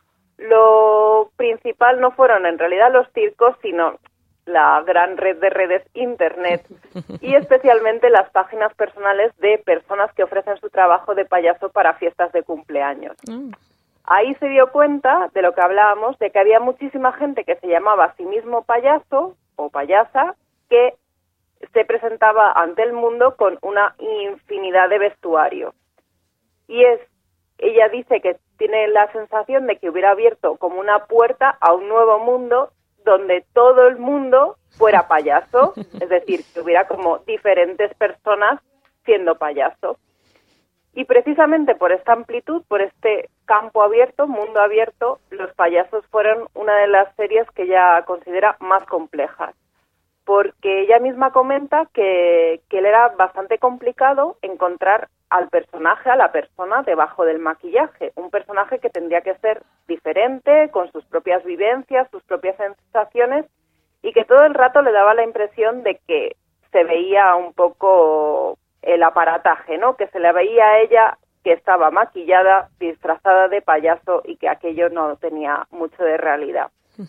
lo principal no fueron en realidad los circos, sino la gran red de redes Internet y especialmente las páginas personales de personas que ofrecen su trabajo de payaso para fiestas de cumpleaños. Mm. ahí se dio cuenta de lo que hablábamos, de que había muchísima gente que se llamaba a sí mismo payaso o payasa, que se presentaba ante el mundo con una infinidad de vestuario. Y es, ella dice que tiene la sensación de que hubiera abierto como una puerta a un nuevo mundo donde todo el mundo fuera payaso, es decir, que hubiera como diferentes personas siendo payaso. Y precisamente por esta amplitud, por este campo abierto, mundo abierto, Los payasos fueron una de las series que ella considera más complejas. Porque ella misma comenta que, que le era bastante complicado encontrar al personaje, a la persona debajo del maquillaje. Un personaje que tendría que ser diferente, con sus propias vivencias, sus propias sensaciones, y que todo el rato le daba la impresión de que se veía un poco el aparataje, ¿no? Que se le veía a ella que estaba maquillada, disfrazada de payaso y que aquello no tenía mucho de realidad.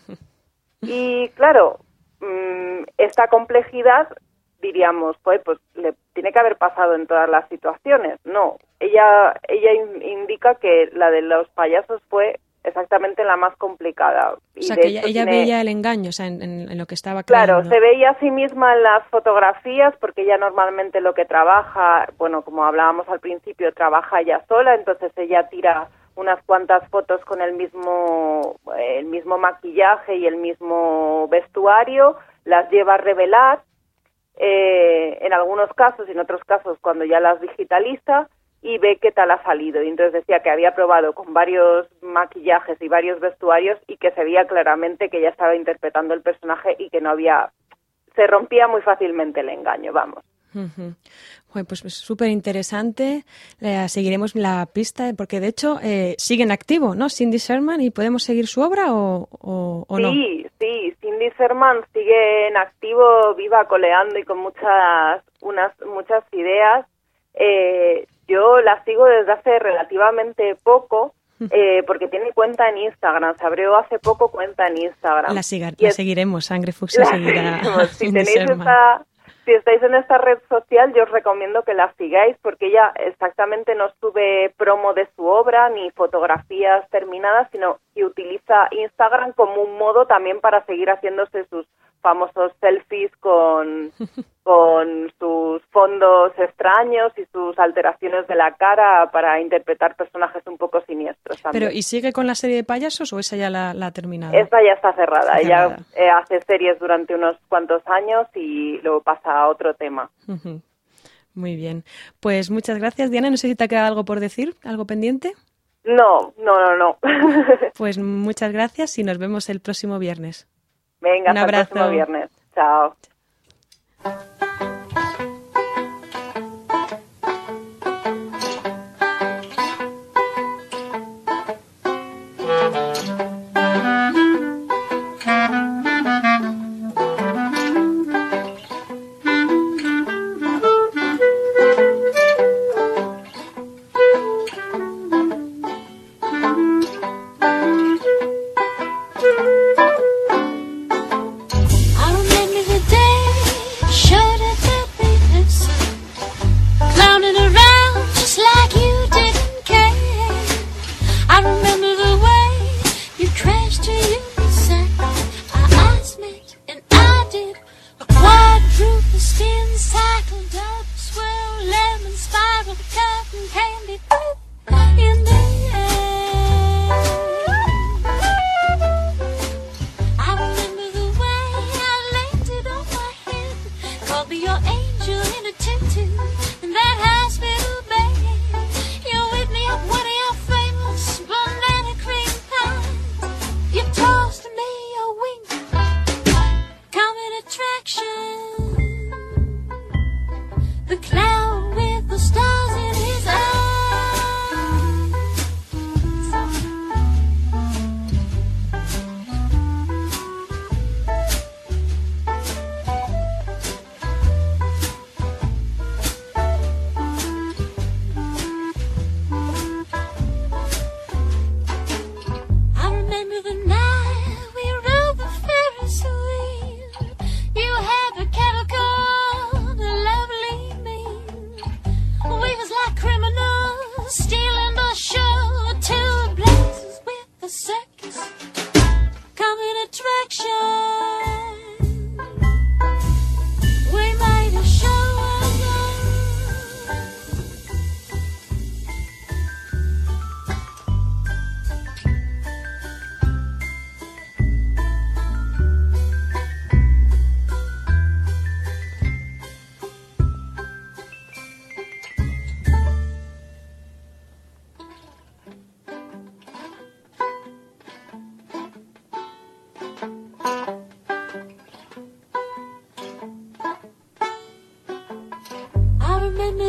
Y claro, esta complejidad, diríamos, pues, pues le tiene que haber pasado en todas las situaciones. No, ella ella in, indica que la de los payasos fue exactamente la más complicada. Y o sea, que ella, ella tiene... veía el engaño, o sea, en, en, en lo que estaba creando. Claro, ¿no? Se veía a sí misma en las fotografías, porque ella normalmente lo que trabaja, bueno, como hablábamos al principio, trabaja ella sola, entonces ella tira unas cuantas fotos con el mismo el mismo maquillaje y el mismo vestuario, las lleva a revelar, eh, en algunos casos y en otros casos cuando ya las digitaliza, y ve qué tal ha salido. Y entonces decía que había probado con varios maquillajes y varios vestuarios y que se veía claramente que ella estaba interpretando el personaje y que no había... se rompía muy fácilmente el engaño, vamos. Uh-huh. Bueno, pues súper interesante. Eh, seguiremos la pista, porque de hecho eh, sigue en activo, ¿no? Cindy Sherman, ¿y podemos seguir su obra o, o, o sí, no? Sí, sí, Cindy Sherman sigue en activo, viva, coleando y con muchas, unas, muchas ideas. Eh, yo la sigo desde hace relativamente poco, eh, porque tiene cuenta en Instagram, se abrió hace poco cuenta en Instagram. La, siga, la es, seguiremos, Sangre Fucsia seguirá. Si tenéis esta... Si estáis en esta red social, yo os recomiendo que la sigáis, porque ella exactamente no sube promo de su obra ni fotografías terminadas, sino que utiliza Instagram como un modo también para seguir haciéndose sus famosos selfies con, con sus fondos extraños y sus alteraciones de la cara para interpretar personajes un poco siniestros también. Pero, ¿y sigue con la serie de payasos o esa ya la, la ha terminado? Esta ya está cerrada. Está cerrada. Ella eh, hace series durante unos cuantos años y luego pasa a otro tema. Uh-huh. Muy bien. Pues muchas gracias, Diana. No sé si te ha quedado algo por decir, algo pendiente. No, no, no, no. Pues muchas gracias y nos vemos el próximo viernes. Venga, un hasta abrazo. el próximo viernes. Chao. The cloud with the stars in his eyes.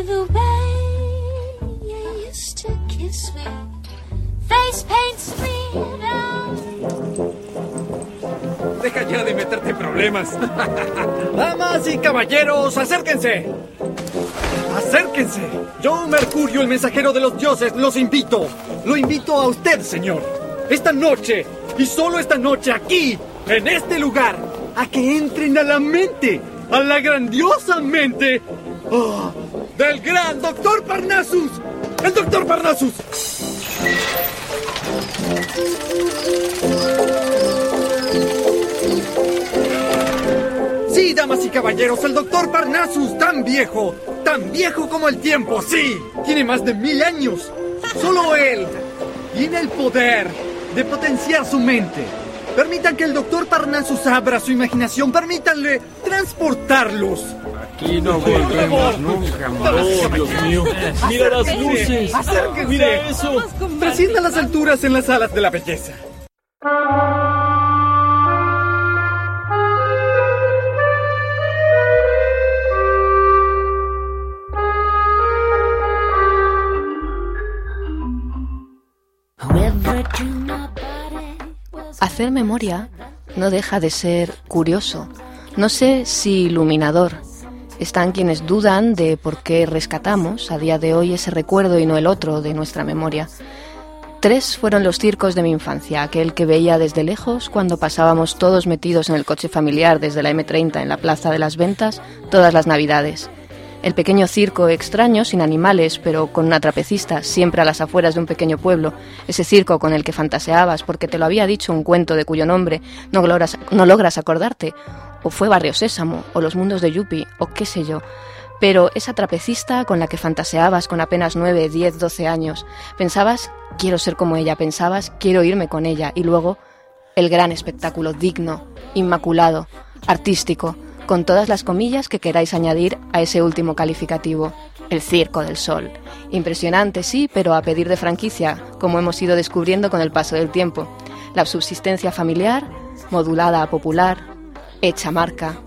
the way you used to kiss me. Face paint smeared out. Deja ya de meterte en problemas. Damas y caballeros, acérquense. Acérquense. Yo, Mercurio, el mensajero de los dioses, los invito. Lo invito a usted, señor. Esta noche, y solo esta noche, aquí, en este lugar, a que entren a la mente, a la grandiosa mente oh, del gran doctor Parnassus. ¡El doctor Parnassus! Sí, damas y caballeros, el doctor Parnassus, tan viejo, tan viejo como el tiempo, sí, tiene más de mil años. Solo él tiene el poder de potenciar su mente. Permitan que el doctor Parnassus abra su imaginación, permítanle transportarlos. Aquí no volvemos nunca más. Oh, Dios mío. Mira las luces. Acérquense. Mira eso. Trascienda las alturas en las alas de la belleza. Hacer memoria no deja de ser curioso, no sé si iluminador. Están quienes dudan de por qué rescatamos a día de hoy ese recuerdo y no el otro de nuestra memoria. Tres fueron los circos de mi infancia, aquel que veía desde lejos cuando pasábamos todos metidos en el coche familiar desde la eme treinta en la Plaza de las Ventas todas las Navidades. El pequeño circo extraño, sin animales, pero con una trapecista, siempre a las afueras de un pequeño pueblo. Ese circo con el que fantaseabas porque te lo había dicho un cuento de cuyo nombre no logras, no logras acordarte. O fue Barrio Sésamo, o Los Mundos de Yuppie, o qué sé yo. Pero esa trapecista con la que fantaseabas con apenas nueve, diez, doce años. Pensabas, quiero ser como ella. Pensabas, quiero irme con ella. Y luego, el gran espectáculo digno, inmaculado, artístico, con todas las comillas que queráis añadir a ese último calificativo, el Circo del Sol. Impresionante, sí, pero a pedir de franquicia, como hemos ido descubriendo con el paso del tiempo. La subsistencia familiar, modulada a popular, hecha marca.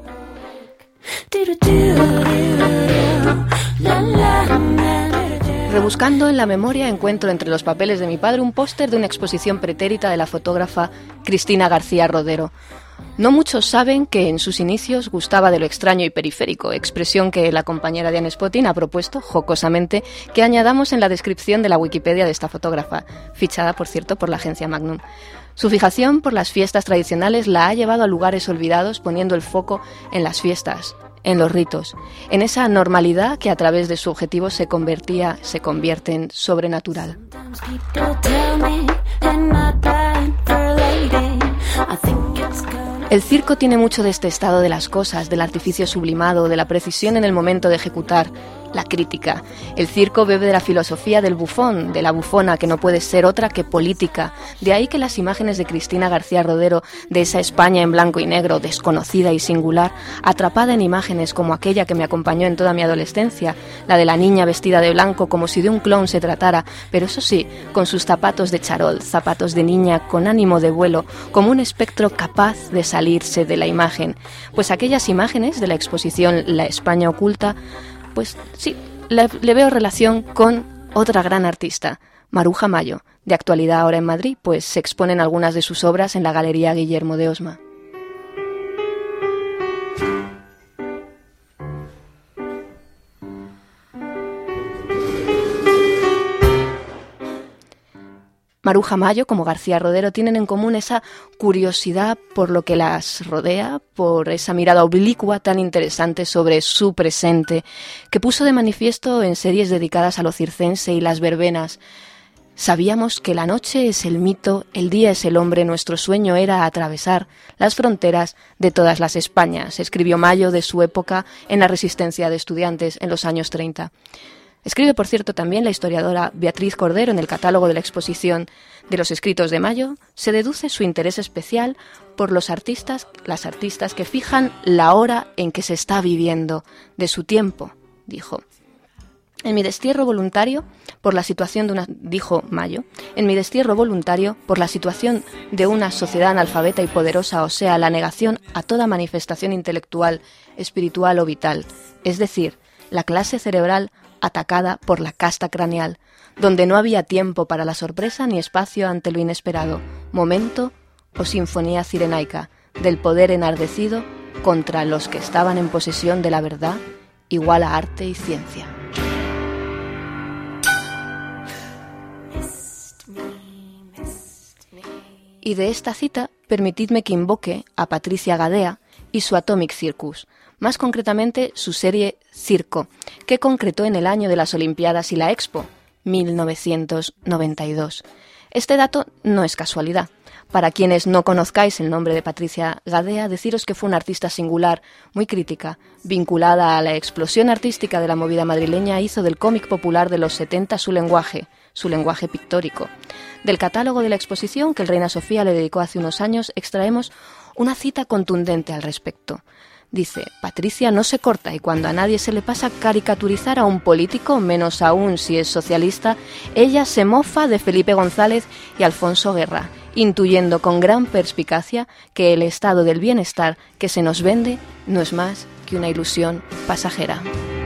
Rebuscando en la memoria encuentro entre los papeles de mi padre un póster de una exposición pretérita de la fotógrafa Cristina García Rodero. No muchos saben que en sus inicios gustaba de lo extraño y periférico, expresión que la compañera Diane Spotting ha propuesto, jocosamente, que añadamos en la descripción de la Wikipedia de esta fotógrafa, fichada, por cierto, por la agencia Magnum. Su fijación por las fiestas tradicionales la ha llevado a lugares olvidados, poniendo el foco en las fiestas, en los ritos, en esa normalidad que a través de su objetivo se convertía, se convierte en sobrenatural. El circo tiene mucho de este estado de las cosas, del artificio sublimado, de la precisión en el momento de ejecutar, la crítica. El circo bebe de la filosofía del bufón, de la bufona que no puede ser otra que política. De ahí que las imágenes de Cristina García Rodero, de esa España en blanco y negro, desconocida y singular, atrapada en imágenes como aquella que me acompañó en toda mi adolescencia, la de la niña vestida de blanco como si de un clown se tratara, pero eso sí, con sus zapatos de charol, zapatos de niña con ánimo de vuelo, como un espectro capaz de salirse de la imagen. Pues aquellas imágenes de la exposición La España Oculta, pues sí, le, le veo relación con otra gran artista, Maruja Mayo, de actualidad ahora en Madrid, pues se exponen algunas de sus obras en la Galería Guillermo de Osma. Maruja Mayo, como García Rodero, tienen en común esa curiosidad por lo que las rodea, por esa mirada oblicua tan interesante sobre su presente, que puso de manifiesto en series dedicadas a lo circense y las verbenas. Sabíamos que la noche es el mito, el día es el hombre, nuestro sueño era atravesar las fronteras de todas las Españas, escribió Mayo de su época en la Resistencia de Estudiantes en los años treinta. Escribe, por cierto, también la historiadora Beatriz Cordero en el catálogo de la exposición de los escritos de Mayo. Se deduce su interés especial por los artistas, las artistas que fijan la hora en que se está viviendo de su tiempo, dijo. En mi destierro voluntario por la situación de una, dijo Mayo, en mi destierro voluntario por la situación de una sociedad analfabeta y poderosa, o sea, la negación a toda manifestación intelectual, espiritual o vital, es decir, la clase cerebral atacada por la casta craneal, donde no había tiempo para la sorpresa ni espacio ante lo inesperado, momento o sinfonía cirenaica del poder enardecido contra los que estaban en posesión de la verdad, igual a arte y ciencia. Y de esta cita, permitidme que invoque a Patricia Gadea y su Atomic Circus, más concretamente su serie Circo, que concretó en el año de las Olimpiadas y la Expo, mil novecientos noventa y dos. Este dato no es casualidad. Para quienes no conozcáis el nombre de Patricia Gadea, deciros que fue una artista singular, muy crítica, vinculada a la explosión artística de la movida madrileña, hizo del cómic popular de los setenta su lenguaje, su lenguaje pictórico. Del catálogo de la exposición que el Reina Sofía le dedicó hace unos años, extraemos una cita contundente al respecto. Dice, Patricia no se corta y cuando a nadie se le pasa caricaturizar a un político, menos aún si es socialista, ella se mofa de Felipe González y Alfonso Guerra, intuyendo con gran perspicacia que el estado del bienestar que se nos vende no es más que una ilusión pasajera.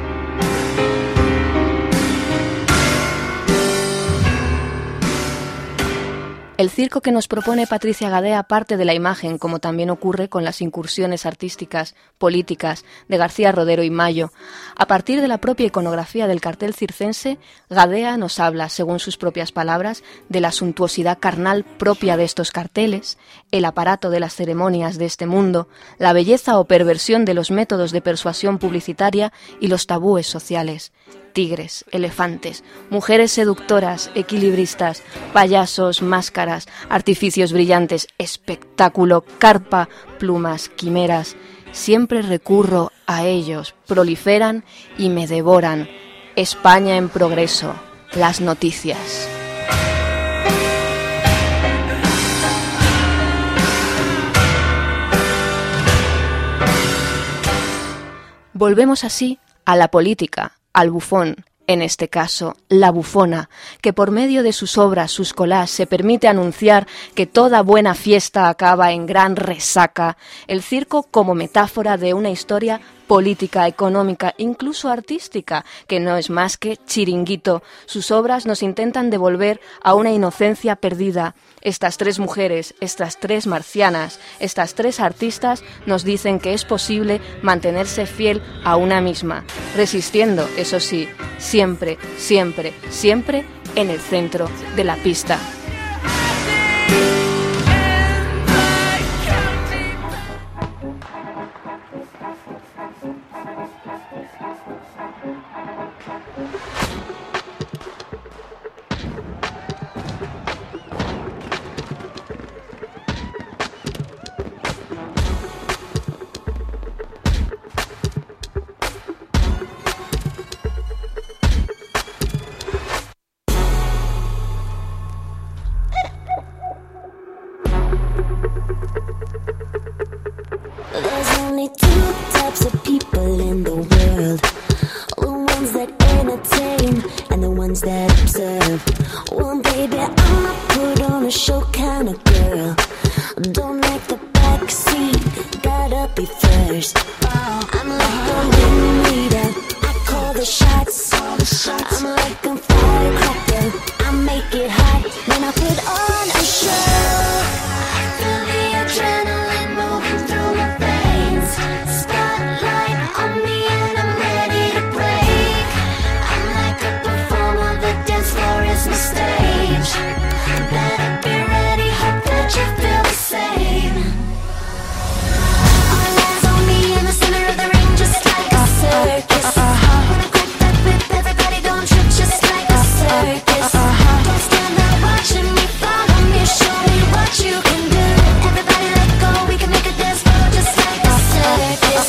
El circo que nos propone Patricia Gadea parte de la imagen, como también ocurre con las incursiones artísticas, políticas de García Rodero y Mayo. A partir de la propia iconografía del cartel circense, Gadea nos habla, según sus propias palabras, de la suntuosidad carnal propia de estos carteles, el aparato de las ceremonias de este mundo, la belleza o perversión de los métodos de persuasión publicitaria y los tabúes sociales. Tigres, elefantes, mujeres seductoras, equilibristas, payasos, máscaras, artificios brillantes, espectáculo, carpa, plumas, quimeras. Siempre recurro a ellos, proliferan y me devoran. España en progreso, las noticias. Volvemos así a la política, al bufón, en este caso, la bufona, que por medio de sus obras, sus collages, se permite anunciar que toda buena fiesta acaba en gran resaca. El circo como metáfora de una historia política, económica, incluso artística, que no es más que chiringuito. Sus obras nos intentan devolver a una inocencia perdida. Estas tres mujeres, estas tres marcianas, estas tres artistas nos dicen que es posible mantenerse fiel a una misma, resistiendo, eso sí, siempre, siempre, siempre en el centro de la pista. There's only two types of people in the world, the ones that entertain and the ones that observe. Well, baby, I'm a put on a show kind of girl. Don't make the back seat, gotta be first. I'm like a ringleader, I call the shots. I'm like a firecracker, I make it hot when I put on a show. Feel the adrenaline moving through my veins. Spotlight on me and I'm ready to break. I'm like a performer, the dance floor is my stage. Better be ready, hope that you feel the same. All eyes on me in the center of the ring, just like a circus. When I crack that whip, everybody gon' trip just like a circus. Don't stand there watching me, follow me, show me what you can do. Everybody let go, we can make a dance floor just like a circus.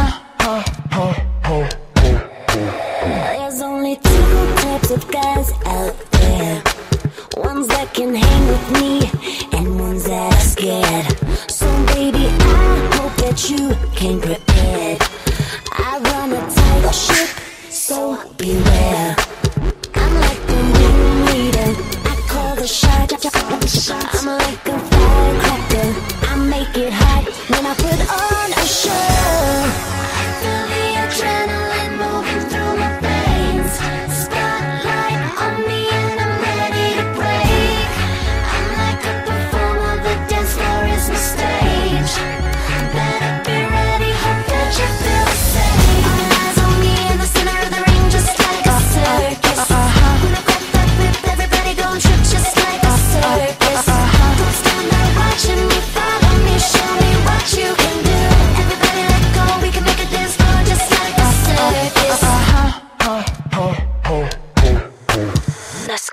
There's only two types of guys out there, ones that can hang with me and ones that are scared. So baby, I hope that you came prepared. I run a tight ship, so beware. I'm like the ringleader, I call the shot. I'm like a firecracker, I make it hot when I put on a show. Feel the adrenaline moving through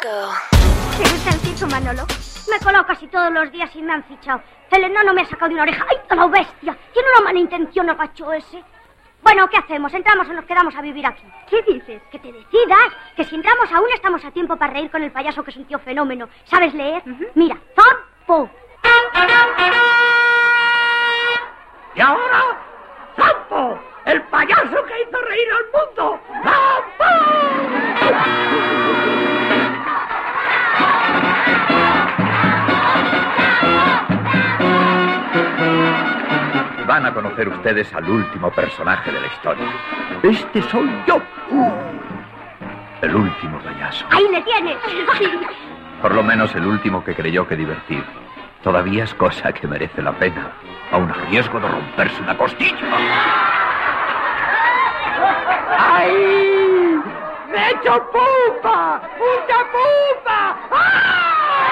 ¿Te gusta el circo, Manolo? Me he colado casi todos los días y me han fichado. El enano me ha sacado de una oreja. ¡Ay, la bestia! Tiene una mala intención el gacho ese. Bueno, ¿qué hacemos? ¿Entramos o nos quedamos a vivir aquí? ¿Qué dices? Que te decidas. Que si entramos aún estamos a tiempo para reír con el payaso, que es un tío fenómeno. ¿Sabes leer? Uh-huh. Mira, Zampo. Y ahora, Zampo, el payaso que hizo reír al mundo. ¡Zampo! Van a conocer ustedes al último personaje de la historia. Este soy yo. El último payaso. ¡Ahí le tienes! Por lo menos el último que creyó que divertir todavía es cosa que merece la pena, aun a riesgo de romperse una costilla. ¡Ay! ¡Me he hecho pupa! ¡Mucha pupa! ¡Ah!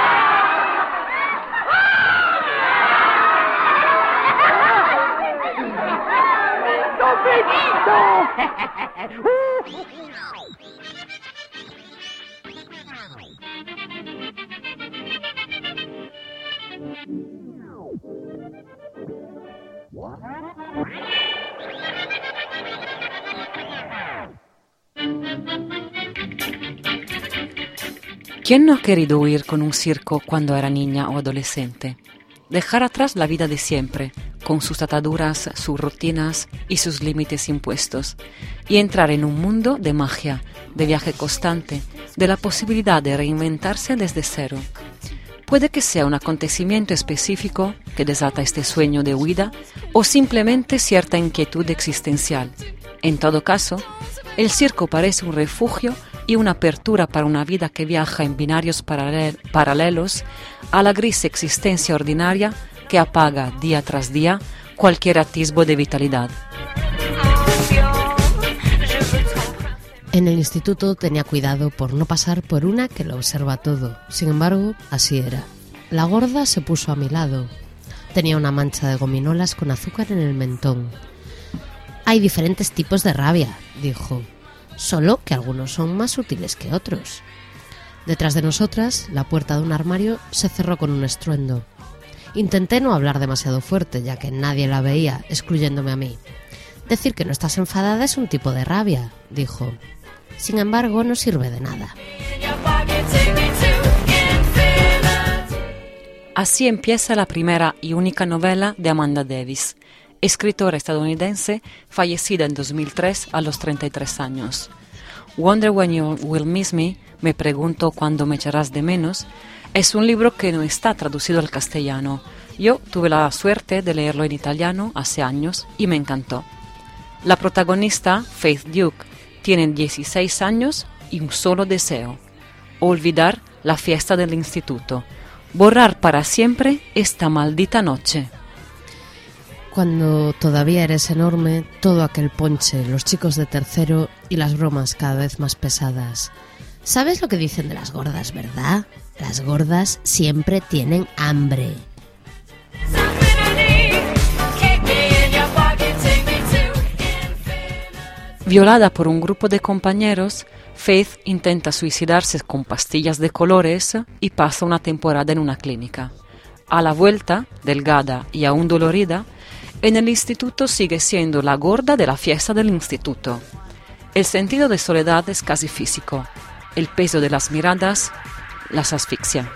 ¿Quién no ha querido huir con un circo cuando era niña o adolescente? Dejar atrás la vida de siempre, con sus ataduras, sus rutinas y sus límites impuestos, y entrar en un mundo de magia, de viaje constante, de la posibilidad de reinventarse desde cero. Puede que sea un acontecimiento específico que desata este sueño de huida o simplemente cierta inquietud existencial. En todo caso, el circo parece un refugio y una apertura para una vida que viaja en binarios paralel- paralelos a la gris existencia ordinaria que apaga día tras día cualquier atisbo de vitalidad. En el instituto tenía cuidado por no pasar por una que lo observa todo. Sin embargo, así era. La gorda se puso a mi lado. Tenía una mancha de gominolas con azúcar en el mentón. Hay diferentes tipos de rabia, dijo, solo que algunos son más útiles que otros. Detrás de nosotras, la puerta de un armario se cerró con un estruendo. Intenté no hablar demasiado fuerte, ya que nadie la veía, excluyéndome a mí. Decir que no estás enfadada es un tipo de rabia, dijo. Sin embargo, no sirve de nada. Así empieza la primera y única novela de Amanda Davis, escritora estadounidense fallecida en dos mil tres a los treinta y tres años. Wonder When You Will Miss Me, Me pregunto cuándo me echarás de menos, es un libro que no está traducido al castellano. Yo tuve la suerte de leerlo en italiano hace años y me encantó. La protagonista, Faith Duke, tiene dieciséis años y un solo deseo: olvidar la fiesta del instituto, borrar para siempre esta maldita noche. Cuando todavía eres enorme, todo aquel ponche, los chicos de tercero y las bromas cada vez más pesadas. ¿Sabes lo que dicen de las gordas, verdad? Las gordas siempre tienen hambre. Violada por un grupo de compañeros, Faith intenta suicidarse con pastillas de colores y pasa una temporada en una clínica. A la vuelta, delgada y aún dolorida, en el instituto sigue siendo la gorda de la fiesta del instituto. El sentido de soledad es casi físico. El peso de las miradas las asfixia.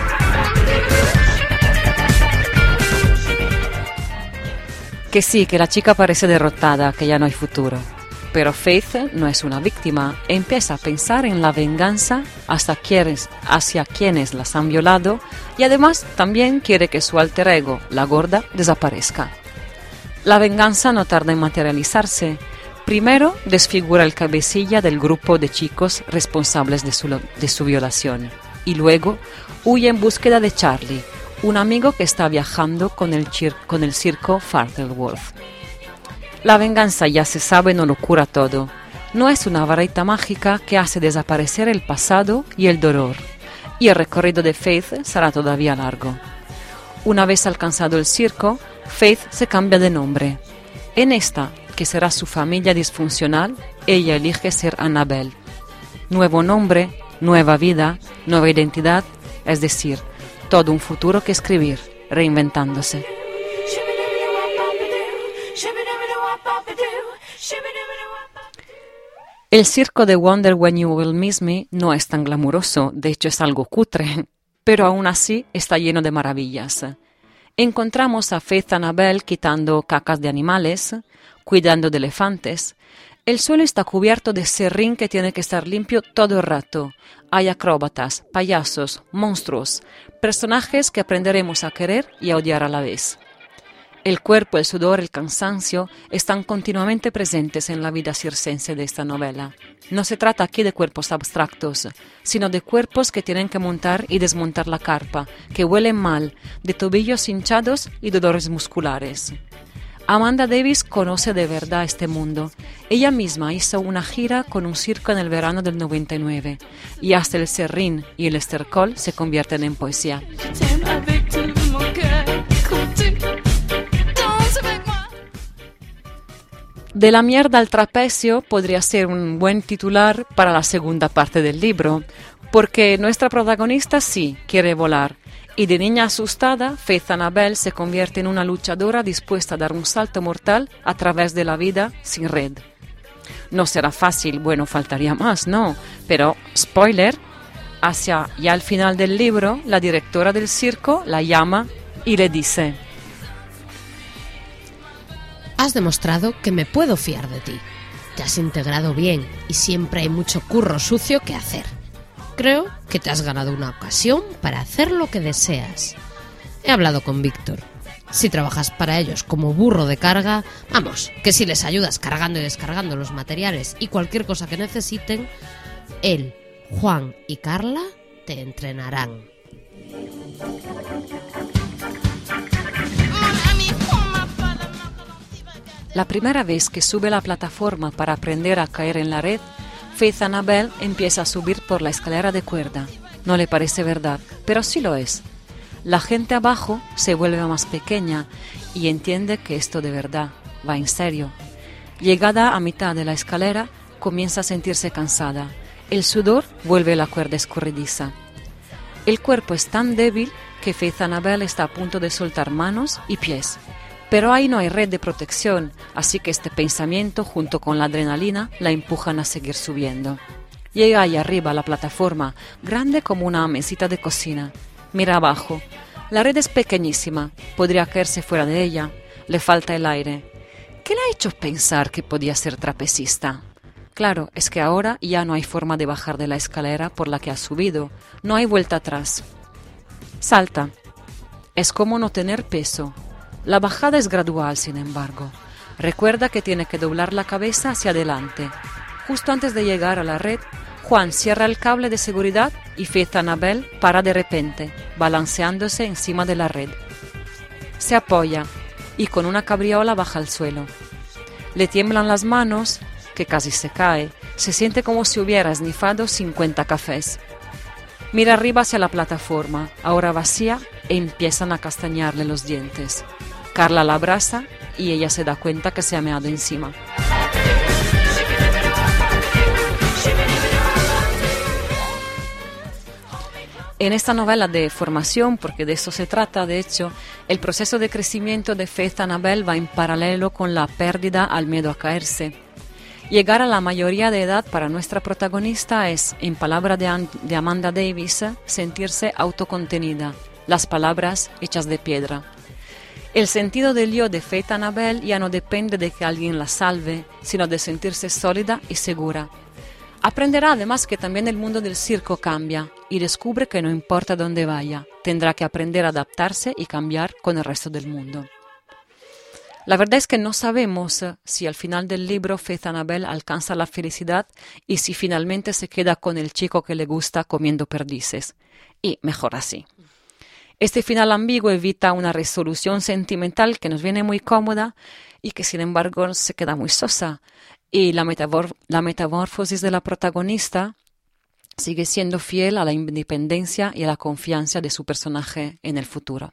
Que sí, que la chica parece derrotada, que ya no hay futuro. Pero Faith no es una víctima e empieza a pensar en la venganza hacia quienes, hacia quienes las han violado, y además también quiere que su alter ego, la gorda, desaparezca. La venganza no tarda en materializarse. Primero desfigura el cabecilla del grupo de chicos responsables de su, de su violación, y luego huye en búsqueda de Charlie, un amigo que está viajando con el, chir- con el circo Farthelworth. La venganza, ya se sabe, no lo cura todo. No es una varita mágica que hace desaparecer el pasado y el dolor, y el recorrido de Faith será todavía largo. Una vez alcanzado el circo, Faith se cambia de nombre. En esta, que será su familia disfuncional, ella elige ser Annabelle. Nuevo nombre, nueva vida, nueva identidad, es decir, todo un futuro que escribir, reinventándose. El circo de Wonder When You Will Miss Me no es tan glamuroso, de hecho es algo cutre, pero aún así está lleno de maravillas. Encontramos a Faith Annabelle quitando cacas de animales, cuidando de elefantes. El suelo está cubierto de serrín que tiene que estar limpio todo el rato. Hay acróbatas, payasos, monstruos, personajes que aprenderemos a querer y a odiar a la vez. El cuerpo, el sudor, el cansancio están continuamente presentes en la vida circense de esta novela. No se trata aquí de cuerpos abstractos, sino de cuerpos que tienen que montar y desmontar la carpa, que huelen mal, de tobillos hinchados y dolores musculares. Amanda Davis conoce de verdad este mundo. Ella misma hizo una gira con un circo en el verano del noventa y nueve, y hasta el serrín y el estercol se convierten en poesía. De la mierda al trapecio podría ser un buen titular para la segunda parte del libro, porque nuestra protagonista sí quiere volar, y de niña asustada, Faith Annabelle se convierte en una luchadora dispuesta a dar un salto mortal a través de la vida sin red. No será fácil, bueno, faltaría más, ¿no? Pero, spoiler, hacia ya al final del libro, la directora del circo la llama y le dice: has demostrado que me puedo fiar de ti. Te has integrado bien y siempre hay mucho curro sucio que hacer. Creo que te has ganado una ocasión para hacer lo que deseas. He hablado con Víctor. Si trabajas para ellos como burro de carga, vamos, que si les ayudas cargando y descargando los materiales y cualquier cosa que necesiten, él, Juan y Carla te entrenarán. La primera vez que sube a la plataforma para aprender a caer en la red, Faith Annabelle empieza a subir por la escalera de cuerda. No le parece verdad, pero sí lo es. La gente abajo se vuelve más pequeña y entiende que esto de verdad va en serio. Llegada a mitad de la escalera, comienza a sentirse cansada. El sudor vuelve la cuerda escurridiza. El cuerpo es tan débil que Faith Annabelle está a punto de soltar manos y pies. Pero ahí no hay red de protección, así que este pensamiento junto con la adrenalina la empujan a seguir subiendo. Llega ahí arriba a la plataforma, grande como una mesita de cocina. Mira abajo. La red es pequeñísima, podría caerse fuera de ella. Le falta el aire. ¿Qué le ha hecho pensar que podía ser trapecista? Claro, es que ahora ya no hay forma de bajar de la escalera por la que ha subido. No hay vuelta atrás. Salta. Es como no tener peso. La bajada es gradual, sin embargo. Recuerda que tiene que doblar la cabeza hacia adelante. Justo antes de llegar a la red, Juan cierra el cable de seguridad y Faith Annabelle para de repente, balanceándose encima de la red. Se apoya y con una cabriola baja al suelo. Le tiemblan las manos, que casi se cae. Se siente como si hubiera esnifado cincuenta cafés. Mira arriba hacia la plataforma, ahora vacía, e empiezan a castañarle los dientes. Carla la abraza y ella se da cuenta que se ha meado encima. En esta novela de formación, porque de eso se trata, de hecho, el proceso de crecimiento de Faith Annabelle va en paralelo con la pérdida al miedo a caerse. Llegar a la mayoría de edad para nuestra protagonista es, en palabras de, An- de Amanda Davis, sentirse autocontenida, las palabras hechas de piedra. El sentido del yo de Faith Annabelle ya no depende de que alguien la salve, sino de sentirse sólida y segura. Aprenderá además que también el mundo del circo cambia y descubre que no importa dónde vaya, tendrá que aprender a adaptarse y cambiar con el resto del mundo. La verdad es que no sabemos si al final del libro Faith Annabelle alcanza la felicidad y si finalmente se queda con el chico que le gusta comiendo perdices. Y mejor así. Este final ambiguo evita una resolución sentimental que nos viene muy cómoda y que sin embargo se queda muy sosa. Y la, metamor- la metamorfosis de la protagonista sigue siendo fiel a la independencia y a la confianza de su personaje en el futuro.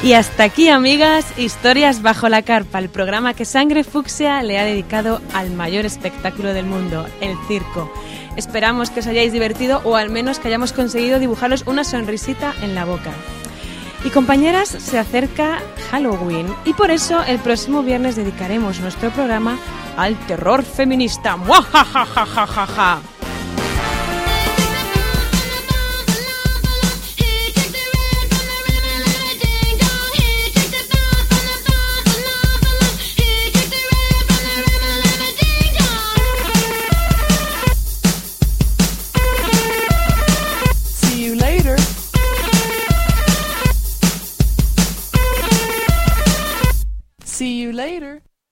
Y hasta aquí, amigas, Historias bajo la carpa, el programa que Sangre Fucsia le ha dedicado al mayor espectáculo del mundo, el circo. Esperamos que os hayáis divertido o al menos que hayamos conseguido dibujaros una sonrisita en la boca. Y compañeras, se acerca Halloween y por eso el próximo viernes dedicaremos nuestro programa al terror feminista. ¡Muajajajajaja!